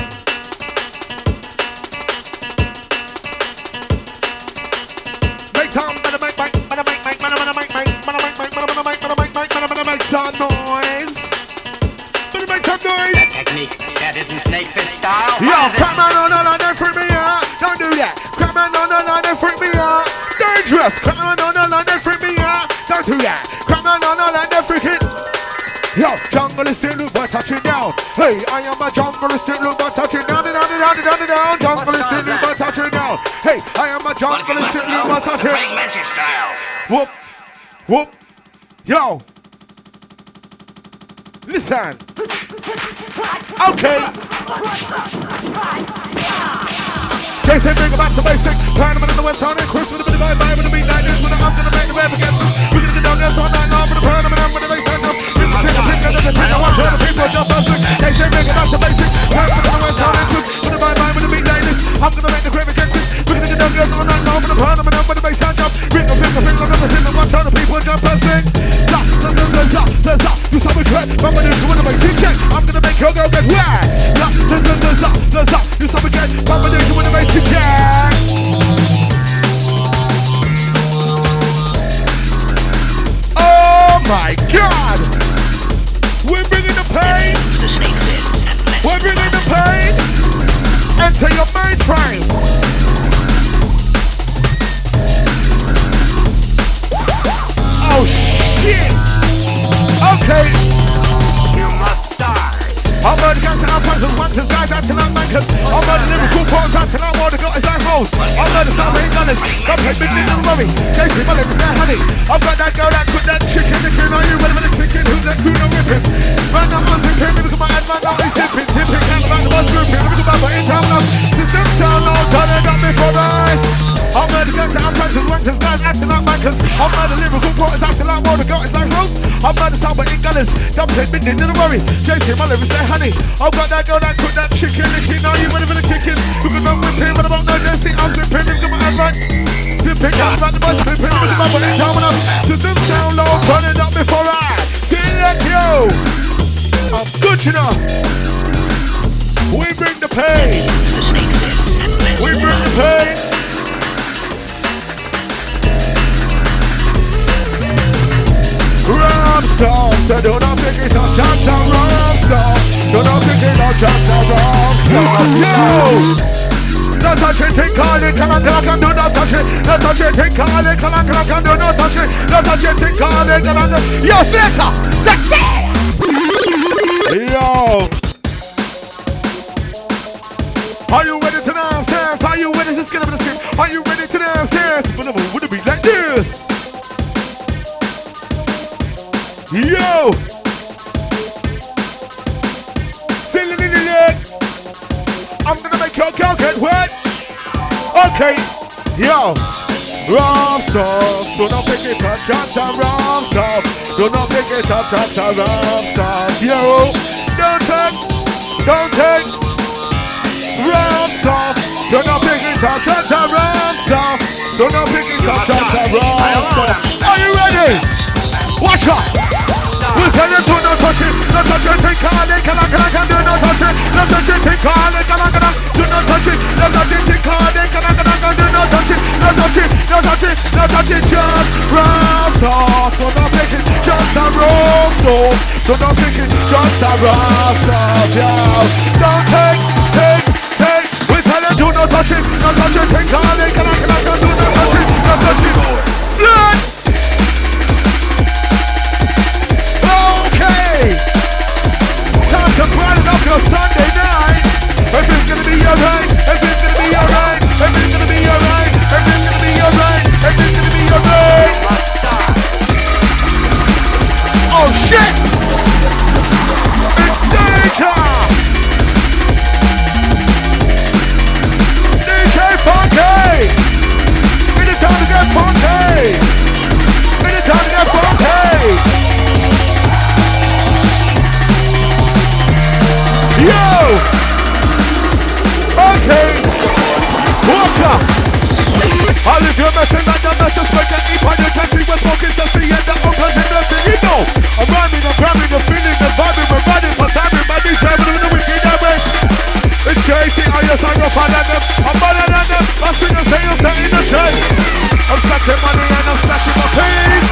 Make some noise. Better make some noise. That technique, that isn't snake fit style. Yo, crap man, no, don't freak me out. Don't do that. Crap man, no, don't freak me out. Dangerous. Crap man, no, don't freak me out. Don't do that. Crap man, no, don't freak it. Yo, jungle is still look but touching down. Hey, I am a jungle is still look but touching down. Jungle is still look but touching down. Hey, I am a jungle is still look but touching. Break magic style. Whoop. Yo. Listen. Okay. They say bring about the basic. Plan them in the west town and Chris with a bit of vibe with a beat like this. When I'm gonna make the web again. We're gonna get down there all night long for the plan and I'm gonna make that up. I want all the people jump up. They say bring about the basic. Plan them in the west town and Chris with a vibe with a beat like this. I'm gonna make the web again. We're gonna get down there all night long for the plan and I'm gonna make that up. Bring the finger, I watch all the people jump and sing. You saw me crack, I'm gonna do it, I'm gonna make your girl get wet. You saw me get, I'm gonna do it, make you jack. Oh my God! We're bringing the pain. We're bringing the pain. Enter your mind frame. Oh shit! Okay. You must die. I'm murder gangster, I'm punches, wankers, guys acting like mankers. I'm murder lyrical pawns, acting like water, got his like hoes. I'm murder something gunners, got paid big little worry. Chasing my lips, they're honey. I've got that girl that cooked that chicken, licking. Are you ready for the chicken? Who's that crew no ripping? Man, I'm on tipping, look at my head, man, now he's tipping. Count about the bus grouping, look at my in town love. System town love, done it up before I. I'm murder gangster, I'm punches, wankers, guys acting like mankers. I'm murder lyrical pawns, acting like water, got his like hoes. I'm murder something gunners, got paid big little worry. Chasing my lips, they're honey. I've got that girl that cooked that chicken, licking. Are you ready for the kicking? Because I'm with him, but I'm not nasty. I'm zipping into my head right. Zipping out about the bus, zipping with the bubble in town. System sound low, turn it up before I select you. I'm good enough. We bring the pain. We bring the pain. Ram song, so do not pick it up, chop chop, ram song. Do not pick it up, chop chop, ram song. Yo! Don't touch it, think on it, come on, do not touch it. Don't touch it, think on it, come on, do not touch it. Don't touch it, think on it, come on. Yo, Selector! Yo! Are you ready to dance? Are you ready to skin up the skin? Are you ready to dance? But would it be like this? Yo! Singing in the leg. I'm gonna make your girl get wet. Okay. Yo. Wrong stuff. Do not pick it up, chop, wrong stuff. Do not pick it up, chop, wrong stuff. Yo. Don't take. Wrong stuff. Do not pick it up, chop, wrong stuff. Do not pick it up, chop, wrong stuff. Are you ready? Watch out! We'll tell you to not touch it, not touch it, take on it, can do not touch it, not touch it, take on it, do not touch it, not touch it, take on it, do not touch it, not touch it, not touch it, not touch it, just round off, do not pick it, just a round off, do not pick it, just a round off, yo, don't take, we'll tell you do not touch it, take on it, can do not touch it, not touch it, blood! Time to brighten up your Sunday night. Everything's gonna be alright. Everything's gonna be alright. Everything's gonna be alright. Everything's gonna be alright. yes, I'm rougher than them. I'm better than them. I sing and say I'm setting the chain. I'm stacking money and I'm stacking my peas.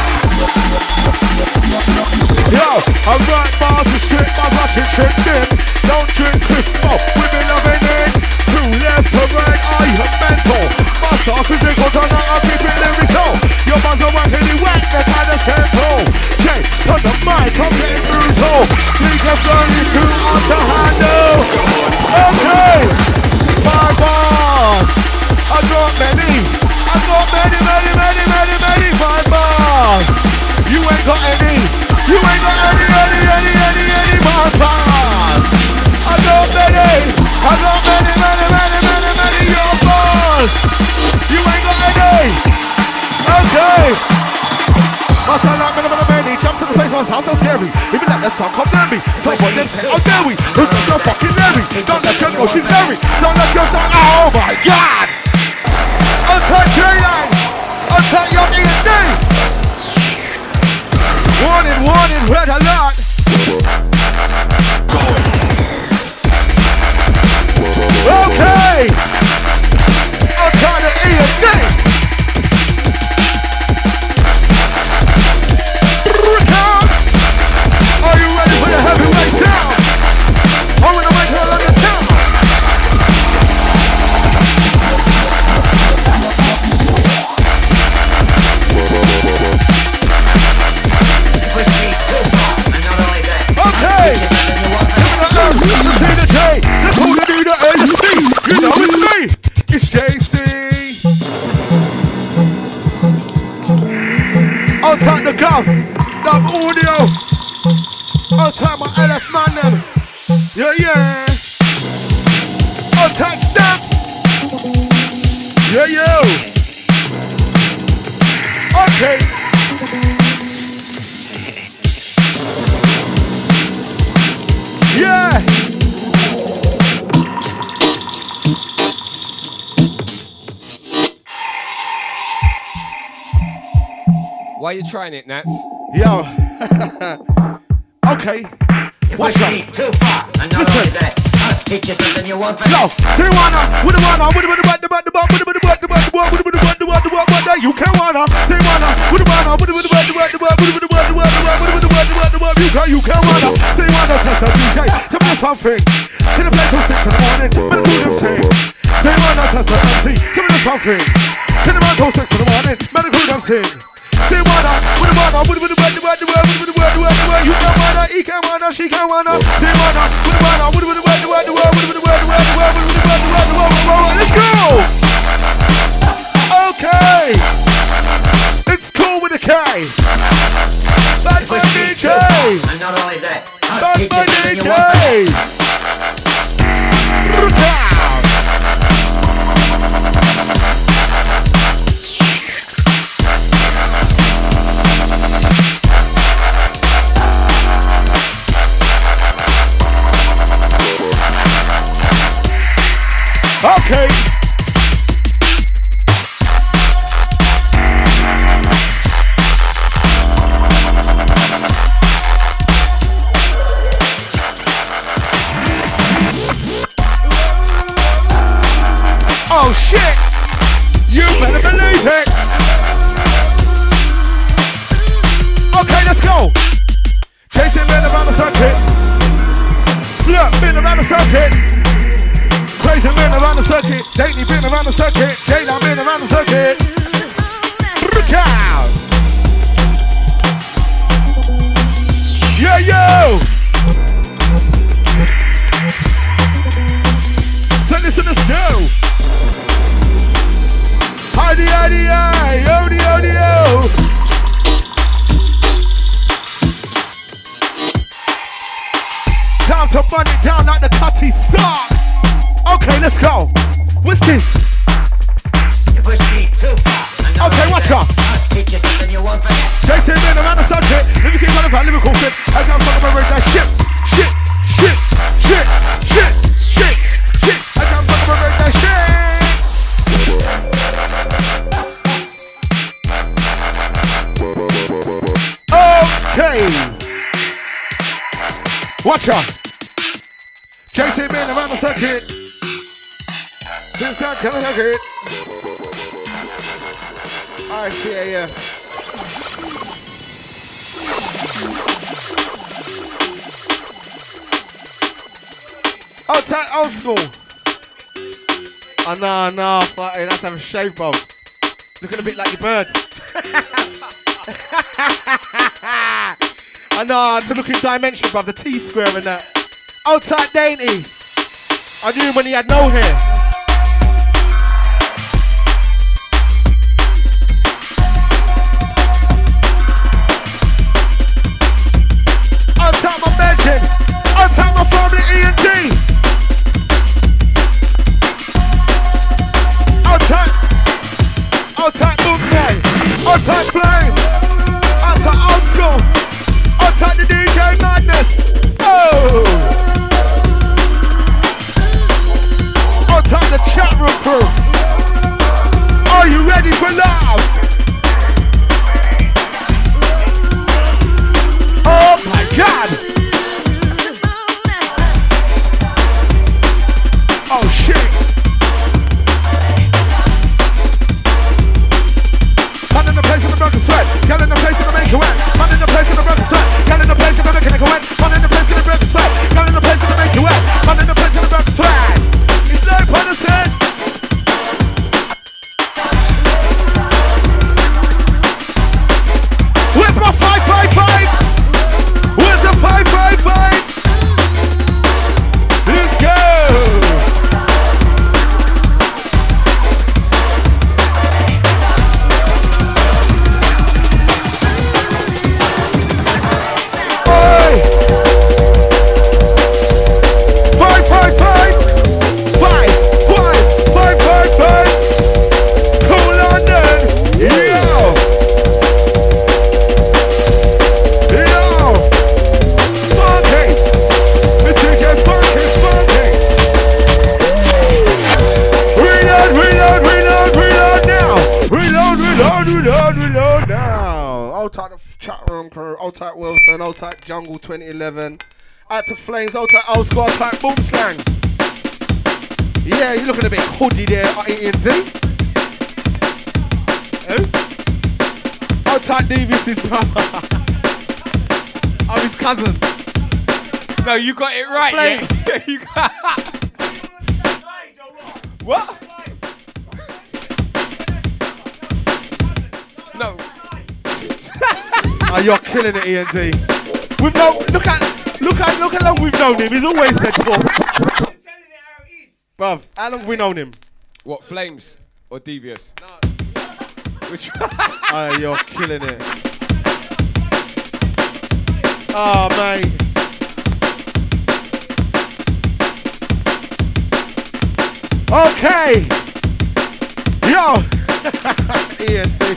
Yo, I write bars to strip my rocket shit in. Don't drink Crispo, women loving it. Two left to right, I am mental. My sauce is equal to that, I'll keep it lyrical. Your man's a wackity whack, they're kind of central. Jay, on the mic, I'm getting brutal. Think of 32 on the handle. Okay, 5 bars. I got many. I got many 5 bars. You ain't got any. You ain't got any bars. I got many. I got many your bars. You ain't got any. Okay. My son like many. Jump to the place, my sound so scary. Even let the sun come near me. So what them say, oh dare we? Who's so fucking Larry? Don't let her go, she's Larry. Don't let her go, oh my God. Attack J-Line. Attack your E&D. Warning, red alert. Okay. Attack the E&D. Are you ready for the heavyweight sound? I'm gonna make her on the town. Okay. Let's see the J. Let's hold the D, the A, the C. You know it's me. It's JC. I'll take the gov. Dub audio. I'll take my LF man them. Yeah. I'll take them. Yeah, yo. Okay. Yeah. Why are you trying it, Nats? Yo. Okay. What's up? Too far, and not only that, I'll teach you something you won't forget. Yo, Tijuana, with the wanna, you can wanna, you can wanna, Tijuana, test the DJ, tell me something, to the place till 6 in the morning, better do them thing, Tijuana, test the MC, tell me something, to the man till 6 in the morning, better do them thing, Tijuana, with the wanna, you can wanna, he can wanna, she can wanna, Tijuana, with the wanna, let's go! Okay! It's cool with a K! Bad boy DJ! And not only that, I'll Bad teach boy you something you DJ! won't forget. Down! Okay! Oh shit! You better believe it! Okay, let's go! Chasing men around the circuit. Look, been around the circuit. Crazy men around the circuit. Dately been around the circuit. Jayla been around the circuit. Look out! Yeah, yo! So listen, let's go! Heidi, Odi. Time to run it down like the cutty sock. Okay, let's go. What's this? You push me too far. And not Okay, only watch that, out. I'll teach you something you won't forget. Jason in around the subject. Let me keep running about lyrical shit. As I'm talking about that shit. As I'm talking about that shit. Okay. Watch out. JT been around the circuit. Coming out good. RCAF. Old school. Oh, no, fucking, that's have a shave, bro. Looking a bit like your bird. I know, to look in dimension, bruv, the T-square and that. Old tight dainty. I knew him when he had no hair. Old tight my legend. Old tight my family E&G. Old tight Boomsday, old tight Flame, old tight Old School, old tight the DJ Madness, oh! Old tight the chat room crew, are you ready for love? Oh my God! Oh shit! Man in the place in the broken sweat, girl in the place in the make it wet. Man in the place in the broken sweat, girl in the place in the making it wet. Man in the place in the broken sweat, girl in the place in the make it wet. Man in the place in the broken sweat. It's no punishment. Where's my 555? Where's the 555? Let's go. Reload now. Old tight chat room crew, old tight Wilson, old tight Jungle 2011. Out to Flames, old tight Old School, old tight Boom Slang. Yeah, you're looking a bit hoodie there, E&D. Old tight Davis is brother. I'm his cousin. No, you got it right. Yeah. You got what? No. Oh, you're killing it, E&D. We've known, look how long we've known him. He's always said for. Bruv, how long have we known him? What, Flames or Devious? No. Which one? Oh, you're killing it. Oh, mate. Okay. Yo. E&D.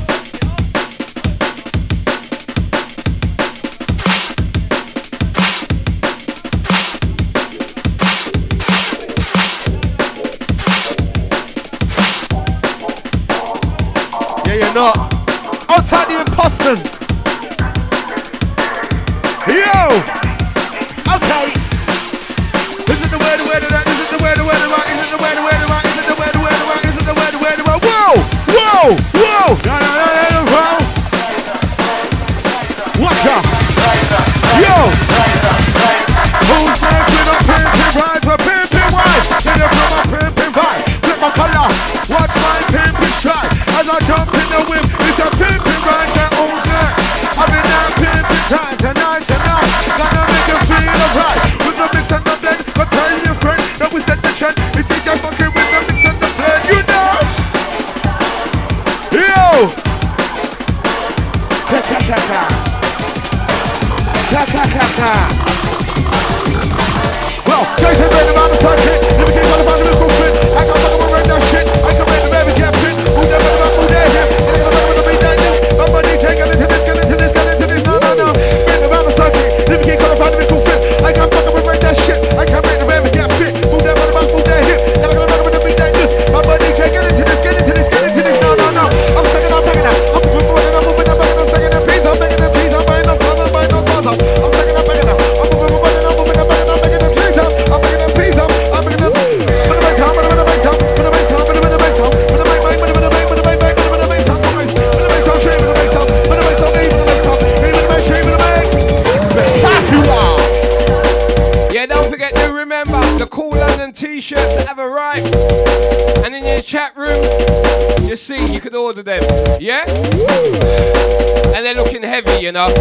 You're not. I'll take the imposters. Yo. Okay. Is it the way, the way, the right? Is it the way, the way, the right? Is it the way, the way, the right? Is it the way, the way, the right? Is it the way, the way, the right? Whoa! Whoa! Whoa! No, no, no, no, no. Watch out. Yo. Who's there with a pimpin' ride? For pimpin' wide. Then you put my pimpin' vibe. Flip my color. Watch my pimpin' stride. As I jump in the whip, it's a pimpin' ride that all night. have a right. And in your chat room, you see, you could order them. Yeah? And they're looking heavy, you know.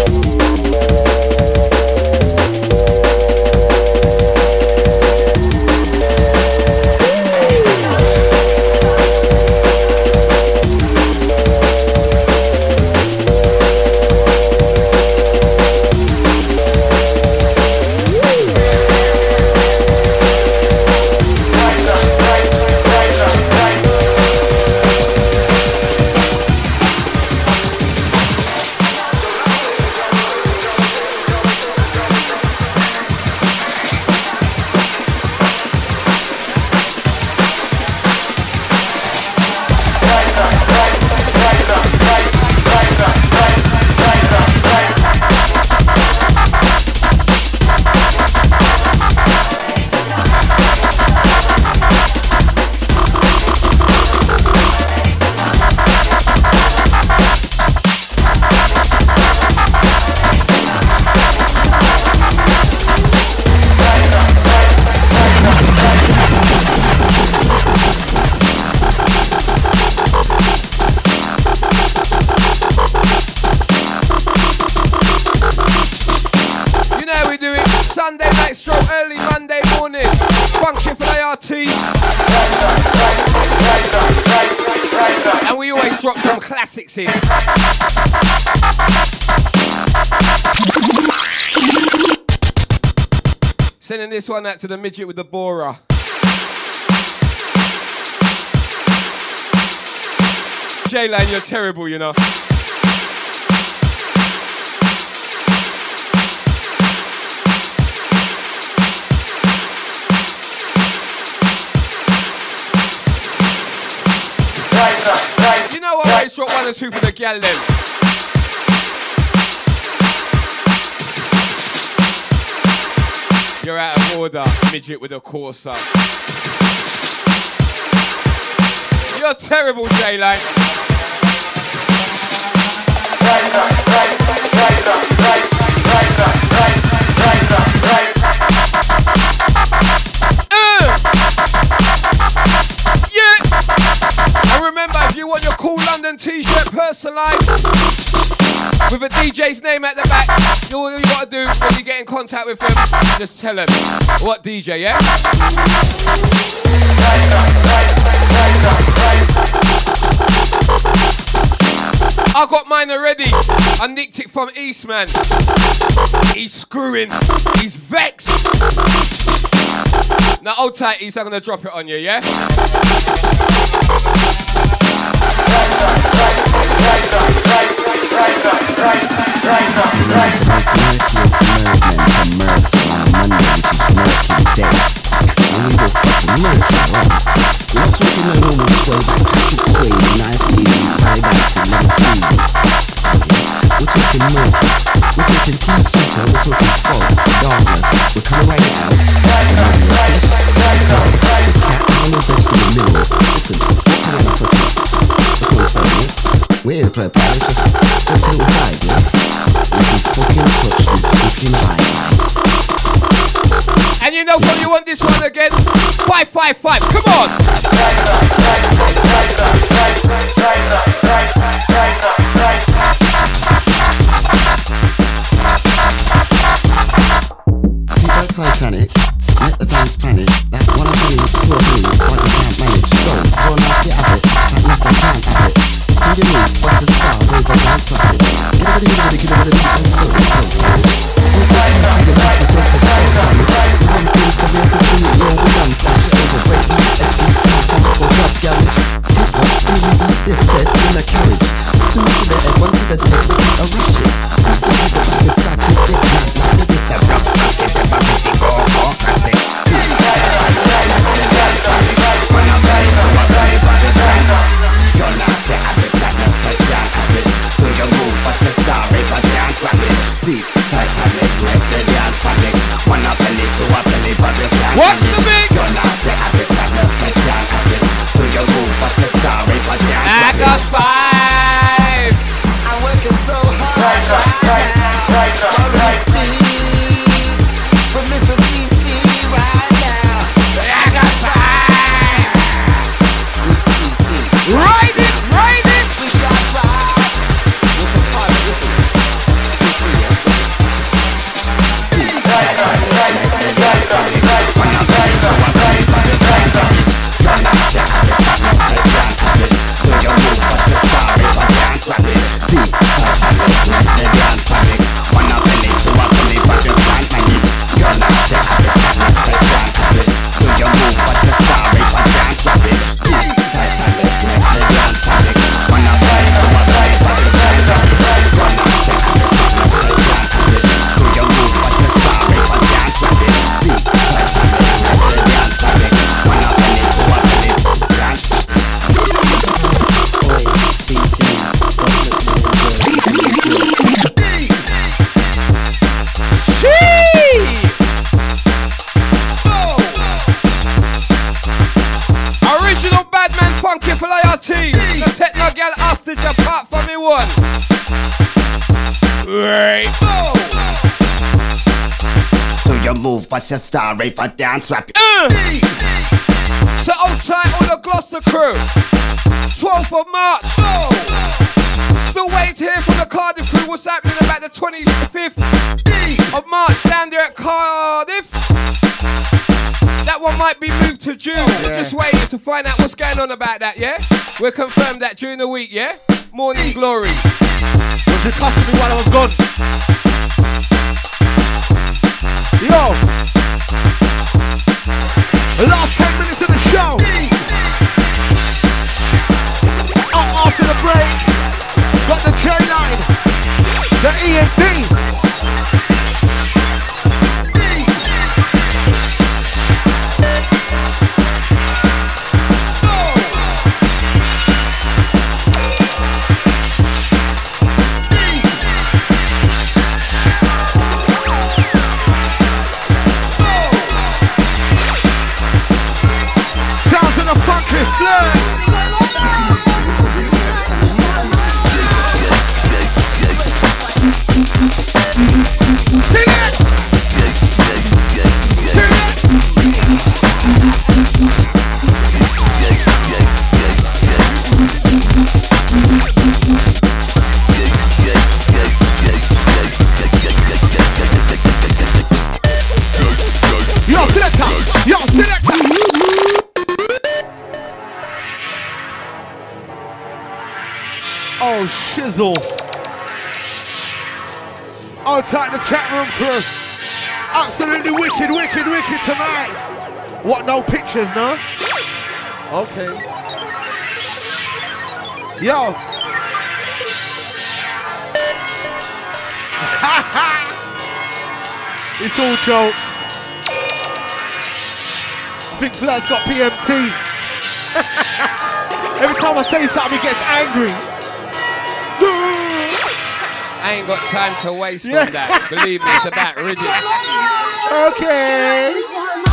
And we always drop some classics in. Sending this one out to the midget with the borer. J-Line, you're terrible, you know. You know I always drop 1 or 2 for the gal then. You're out of order, midget with a Corsa. You're terrible, J-Line. And remember, if you want your Cool London t-shirt personalised with a DJ's name at the back, all you got to do when you get in contact with them, just tell them what DJ, yeah? I got mine already. I nicked it from Eastman. He's screwing. He's vexed. Now, hold tight, East. I'm going to drop it on you, yeah? We're here to play a part, it's just a little vibe, yeah? We can fucking touch these fucking vibes. And you know what, you want this one again? 555, come on! See that Titanic? Let the dance panic. That one of me, 2 of me, like you can't manage. Go on out, get at it. Sadness, I can't have it. Do you move, watch the star, raise the dance like it. Get a bit, get a bit, and flow, You're not the habits that no such can't have it. Do you move, watch the star, raise the dance like it. party. The techno gal hostage apart from me one. Right. So you move, but you start rave for dance rap. So hold tight all the Gloucester crew. 12th of March. Still waiting to hear from the Cardiff crew. What's happening about the 25th of March down there at Cardiff? That one might be moved to June. We're just waiting to find out what's going on about that, yeah? We'll confirm that during the week, yeah? Morning Glory. Was you cussing me while I was gone? Yo! Last 10 minutes of the show. Out after the break. Got the J-Line. The EMP. Oh, shizzle. Oh, tight the chat room crew. Absolutely wicked, wicked, wicked tonight. What, no pictures, no? Okay. Yo. It's all jokes. I think Flair's got PMT. Every time I say something, he gets angry. I ain't got time to waste on that. Believe me, it's about Riddick. Okay.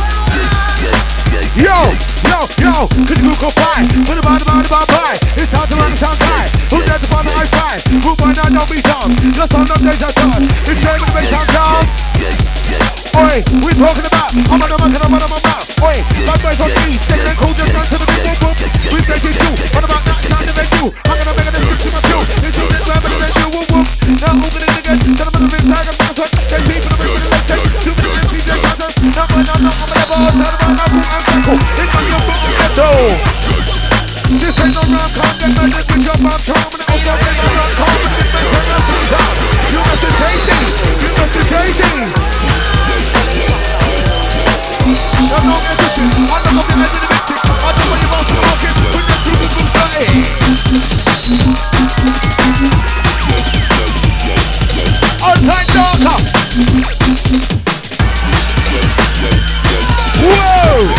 Yo, could you go by? Put about bye. It's time to run the town guy. Who's there to find the high five? Who might not know me down? Just on the days I done. It's time to make town down. Oi, we talking about. I'm on the mouth. Oi, bad boys on me. Taking a cool just down to the big boom. We take it too. What about that time to make you? I'm gonna make a description of you. It's you that's better than you. Whoop whoop. Now open it again. Tell them the inside. I'm gonna touch. They people the rest of the next day. 2 minutes, DJ Carter. Not my I'm on the ball. Tell them I'm cool and cool. It's on your foot and get down. This ain't no round count. Get mad with your mouth. Charm and open up in the round count. This ain't no round count. You must be crazy. You must be crazy. I'm not everything. I'm not going to be anything. I know what you want to walk in. With the people from Sunday. On-time darker. Whoa!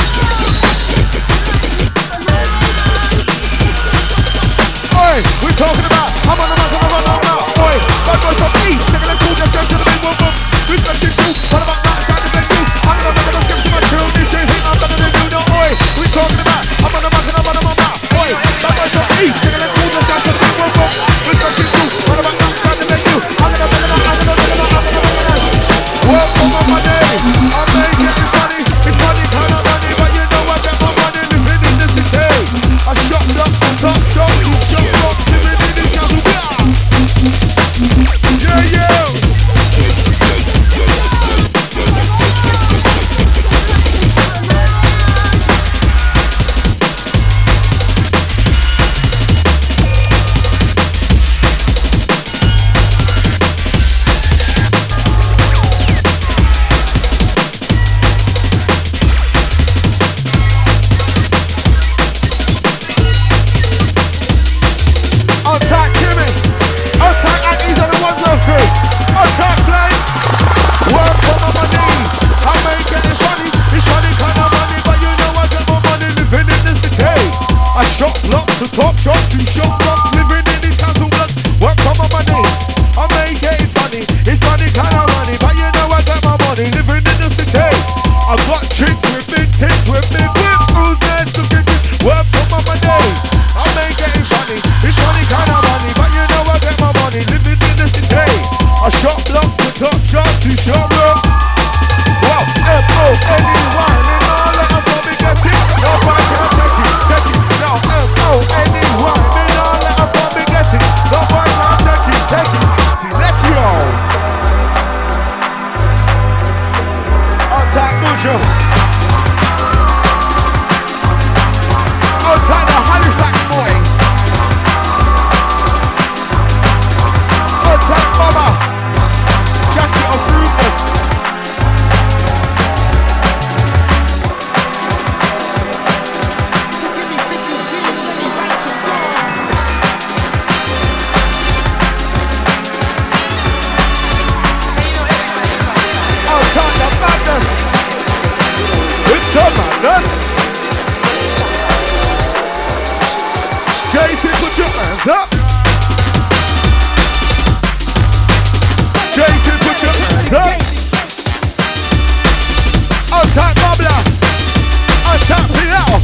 Oi, we're talking about. I'm on the mouth. Oi, bad boys from East. Taking a cool just down to the big boom boom. We're touching you. What about that side of the venue? I'm gonna make a skip to my crew. This ain't thing I'm gonna do. No, oi, we're talking about. I'm on the mouth. Oi, bad boys from East. Taking a cool just down to the big boom boom. We're touching you. What about that side of the venue? I'm gonna make it. Work for my money. I'm making it money. It's money, kind of money, but you know I get my money living in this city. I shot up, top shot, you shot up, living in this house. Yeah. Top shot, 2 shot blocks, living in this council block. Work for my money, I make it funny. It's funny kind of money, but you know I got my money. Living in the city, I got chicks with big tits, with big whip. Who's next to get this? Work for my money, I make it hands up. Jason, put your hands up. On top, Mobla. On top, PL.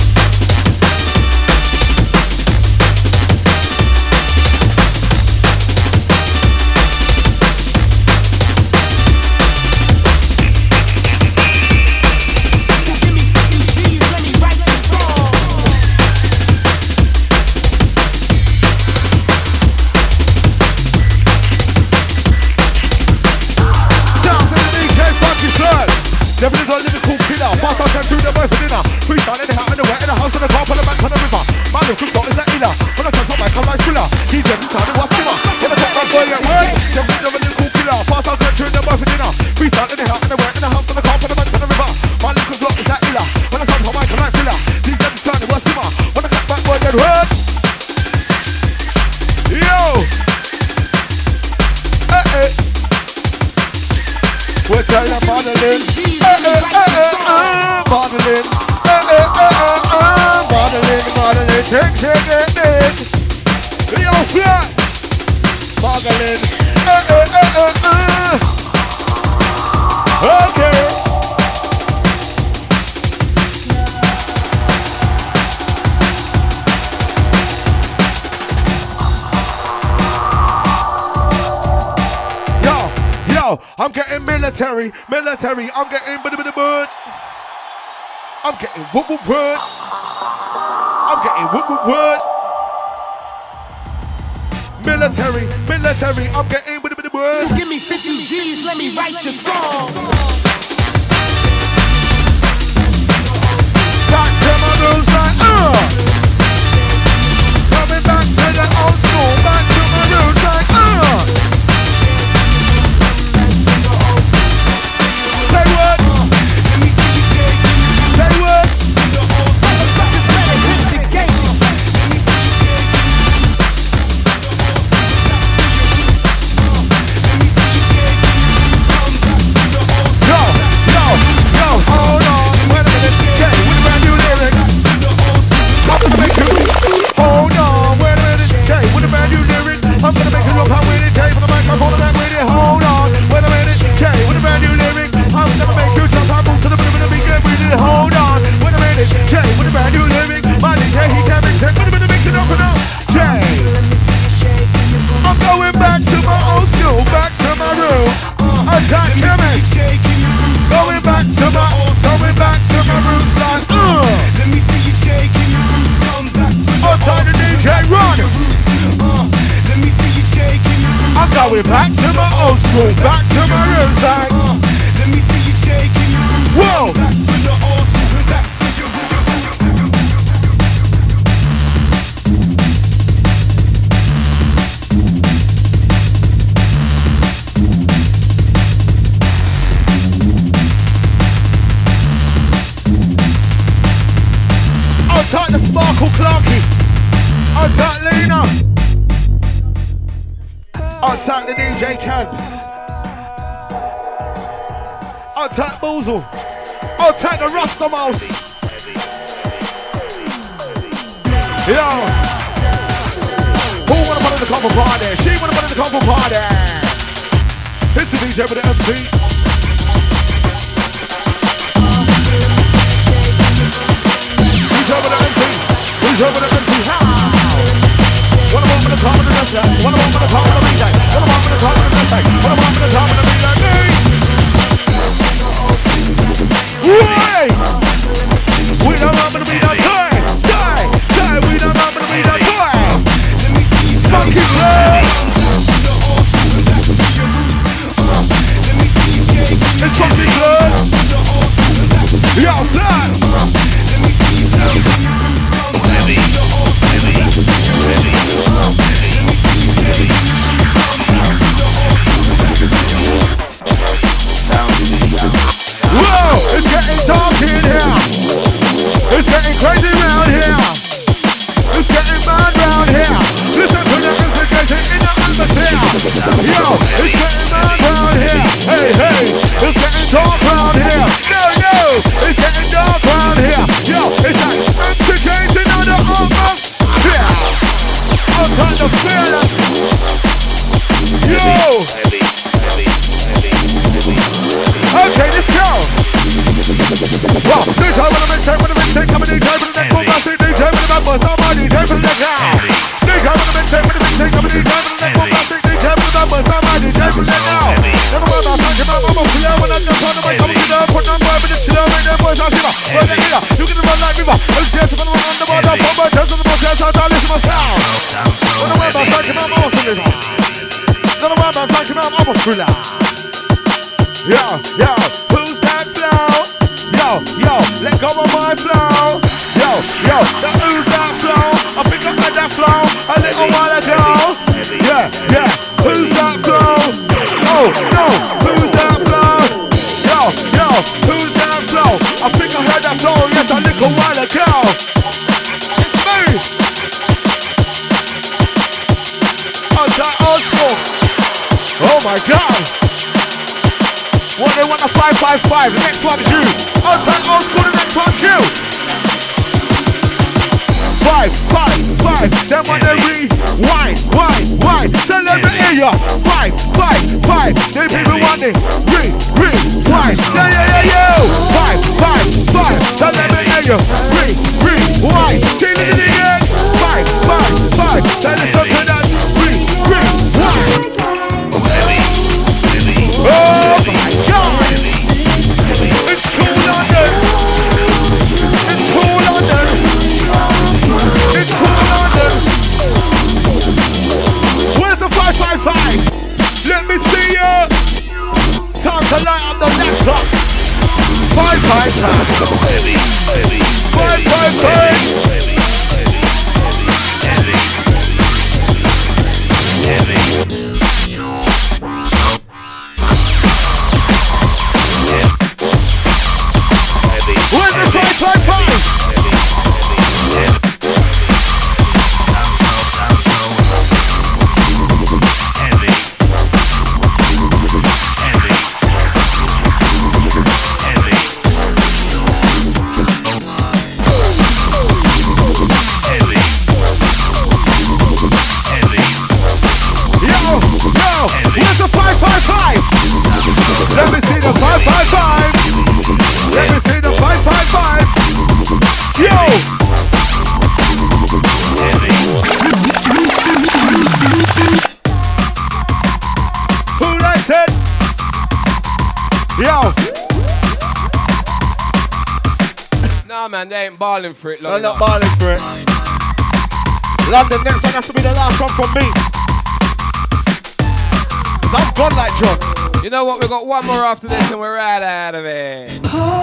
Never is a lyrical killer. Fast out and through the boy for dinner. Freestyle in the hat, in the wet, in the house, in the car, on the bank, on the river. My little dot is that iller. When I touch my mic, I'm like thriller. He's every time I watch him. When I touch my boy, get wet. Never is a lyrical killer. Fast out and through the boy for dinner. Freestyle in the hat, in the wet, in the house, in the car, on the bank, on the river. My little dot is that iller. When I touch my mic, I'm like thriller. He's every time I watch him. When I touch my boy, get wet. Yo! We're telling them modeling, modeling, modeling, take it, yo, flat, modeling, okay. I'm getting military, I'm getting bird. I'm getting whoop. I'm getting whoop. Military, I'm getting bird. So give me 50 G's, let me write your song. Back to my roots like, coming back to the old school, back to my roots like, Say what? Say what? Yo, hold on, wait a minute, Jay, with a brand new lyric. I'm gonna make you. Hold on, wait a minute, Jay, with a brand new lyric. I'm gonna make you look how with it, Jay, for the microphone and with it. Hold on, wait a minute, Jay, with a brand new lyric. I'm gonna make you jump, I move to the rhythm and begin with it. Hold on, wait a minute, Jay, with a brand new lyric. My DJ, he can't mix it, with a mix it up and up. Jay, I'm going back to my old school, back to my room. Attack chemist. Going back to my roots like, Let me see you shaking your roots, come back to on time to DJ Run. Let me see you shaking your roots. I'm going back to my old school, back to my roots like, let me see you shaking your roots. Whoa! Back to the old school, back to your Attack the Sparkle Clarky. Attack Lena. Attack the DJ Camps. Attack Boozle. Attack the Rasta Mouse. Yo. Who wanna put in the cover party? She wanna put in the cover party. It's the DJ with the MC. Over the MC, who's over the MC? How? What about for the top of the rest? What about for the top of the relay? What about for the top of the rest? What about for the top of the relay? Hey! We don't want to be that toy. Die. We don't want to be that toy. Funky play. It's funky good. Yo, flat. Hold up, put my chest on the book, yes, I listen to my sound. Don't know where I'm thinking, I'm almost a little. Don't know where I'm thinking, I'm almost thriller. Yo, who's that flow? Yo, let go of my flow. Yo, that who's that flow? I think I had that flow a little while ago. Yeah, who's that flow? Oh, no, who's that flow? Yo, who's that flow? I think I heard that flow, yes, a little while ago. It's me. Oh, that old school. Oh my God. What they want a 555, the next one's you. Oh, that old school, the next one's you. 555, then when they rewind. Then let me hear ya. 555, they people want it. Rewind. Yeah. 555, then let me hear ya. Rewind. Till it again. 555, then listen to that. Rewind. Oh my God! It's cool London! It's cool London! It's cool London! Where's the 555? Let me see ya! Time to light up the laptop! 555! 555! Where's the 555? Where's the 555? Let me see the 555. Let me see the 555. Yo! Who likes it? Yo! Nah, man, they ain't balling for it. I'm not balling for it. London, next one has to be the last one from me. Cause I'm gone like John. You know what? We got one more after this and we're right out of it.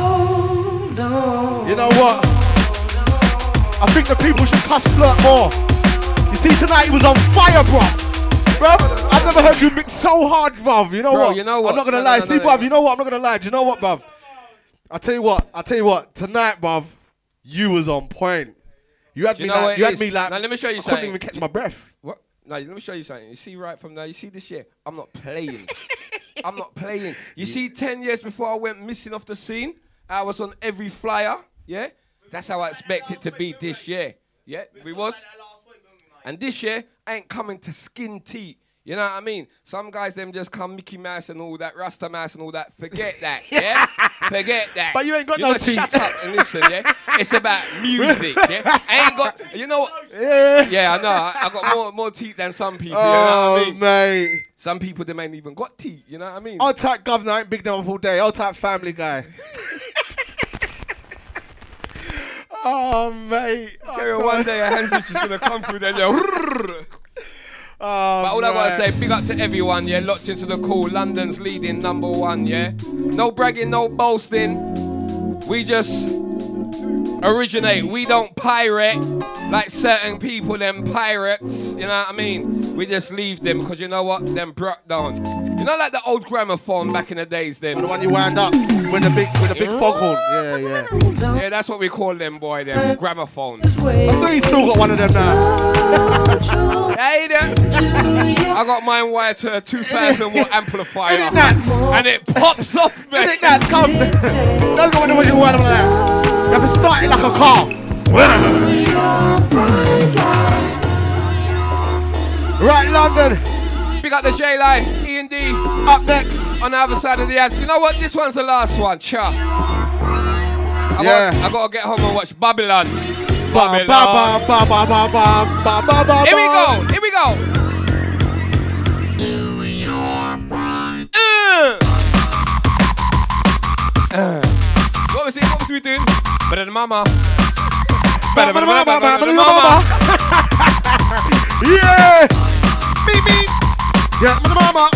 You know what? I think the people should cuss Flirt more. You see, tonight he was on fire, bruv. I've never heard you mix so hard, bruv. You know what? You know what? I'm not gonna lie. See, bruv, you know what? I'm not gonna lie. Do you know what, bruv? I tell you what. Tonight, bruv, you was on point. You had me like. Now let me show you I something. couldn't even catch my breath. What? No, let me show you something. You see right from now, you see this year, I'm not playing. I'm not playing. You see 10 years before I went missing off the scene, I was on every flyer, yeah? That's how I expect it to be this year, yeah? We was. And this year, I ain't coming to skin teeth. You know what I mean? Some guys, them just come Mickey Mouse and all that, Rasta Mouse and all that. Forget that, yeah? Forget that. But you ain't got no teeth. Shut up and listen, yeah? It's about music, yeah? I ain't got, you know what? Yeah, I know. I got more teeth than some people, you know what I mean? Mate. Some people, them ain't even got teeth, you know what I mean? Old type governor, I ain't big enough all day. Old type family guy. Oh, mate. One day a hand's just going to come through there. But all I gotta say, big up to everyone, yeah, locked into the cool, London's leading #1, yeah. No bragging, no boasting. We just originate. We don't pirate like certain people, them pirates, you know what I mean? We just leave them, because you know what? Them broke down. You know, like the old gramophone back in the days, them. The one you wind up with the big foghorn. Yeah. Yeah, that's what we call them, boy, them gramophones. I saw you still got one of them now. Hey there. I got mine wired to a 2000 watt amplifier. And it pops off, man. Ain't that come? Don't go when you wind up like that. You have to start it like a car. Right, London. Big up the J-Line, E&D. Up next. On the other side of the ass. You know what? This one's the last one. Cha. I gotta get home and watch Babylon. Babylon. Here we go. What was we doing? Better than mama. Yeah. Me. Yeah, mama.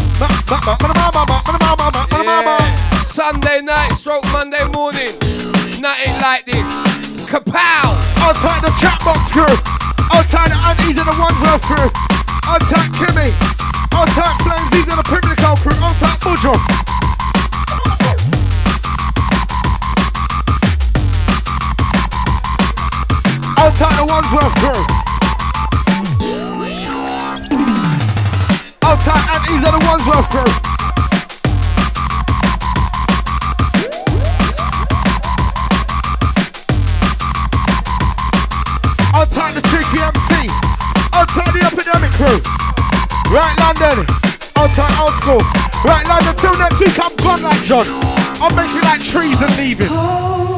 Sunday night, stroke Monday morning. Nothing like this. Kapow! Outside the chat box crew. Outside the Andes and the Wandsworth crew. Outside Kimmy. Outside Flames, these are the Pimlico crew. Outside Bujo. Outside the Wandsworth crew. Outside Andes and the Wandsworth crew. Outside the Tricky MC. Outside the Epidemic crew. Right, London. Outside Old School. Right, London. Till next week, I'm gone like John. I'm making like trees and leaving.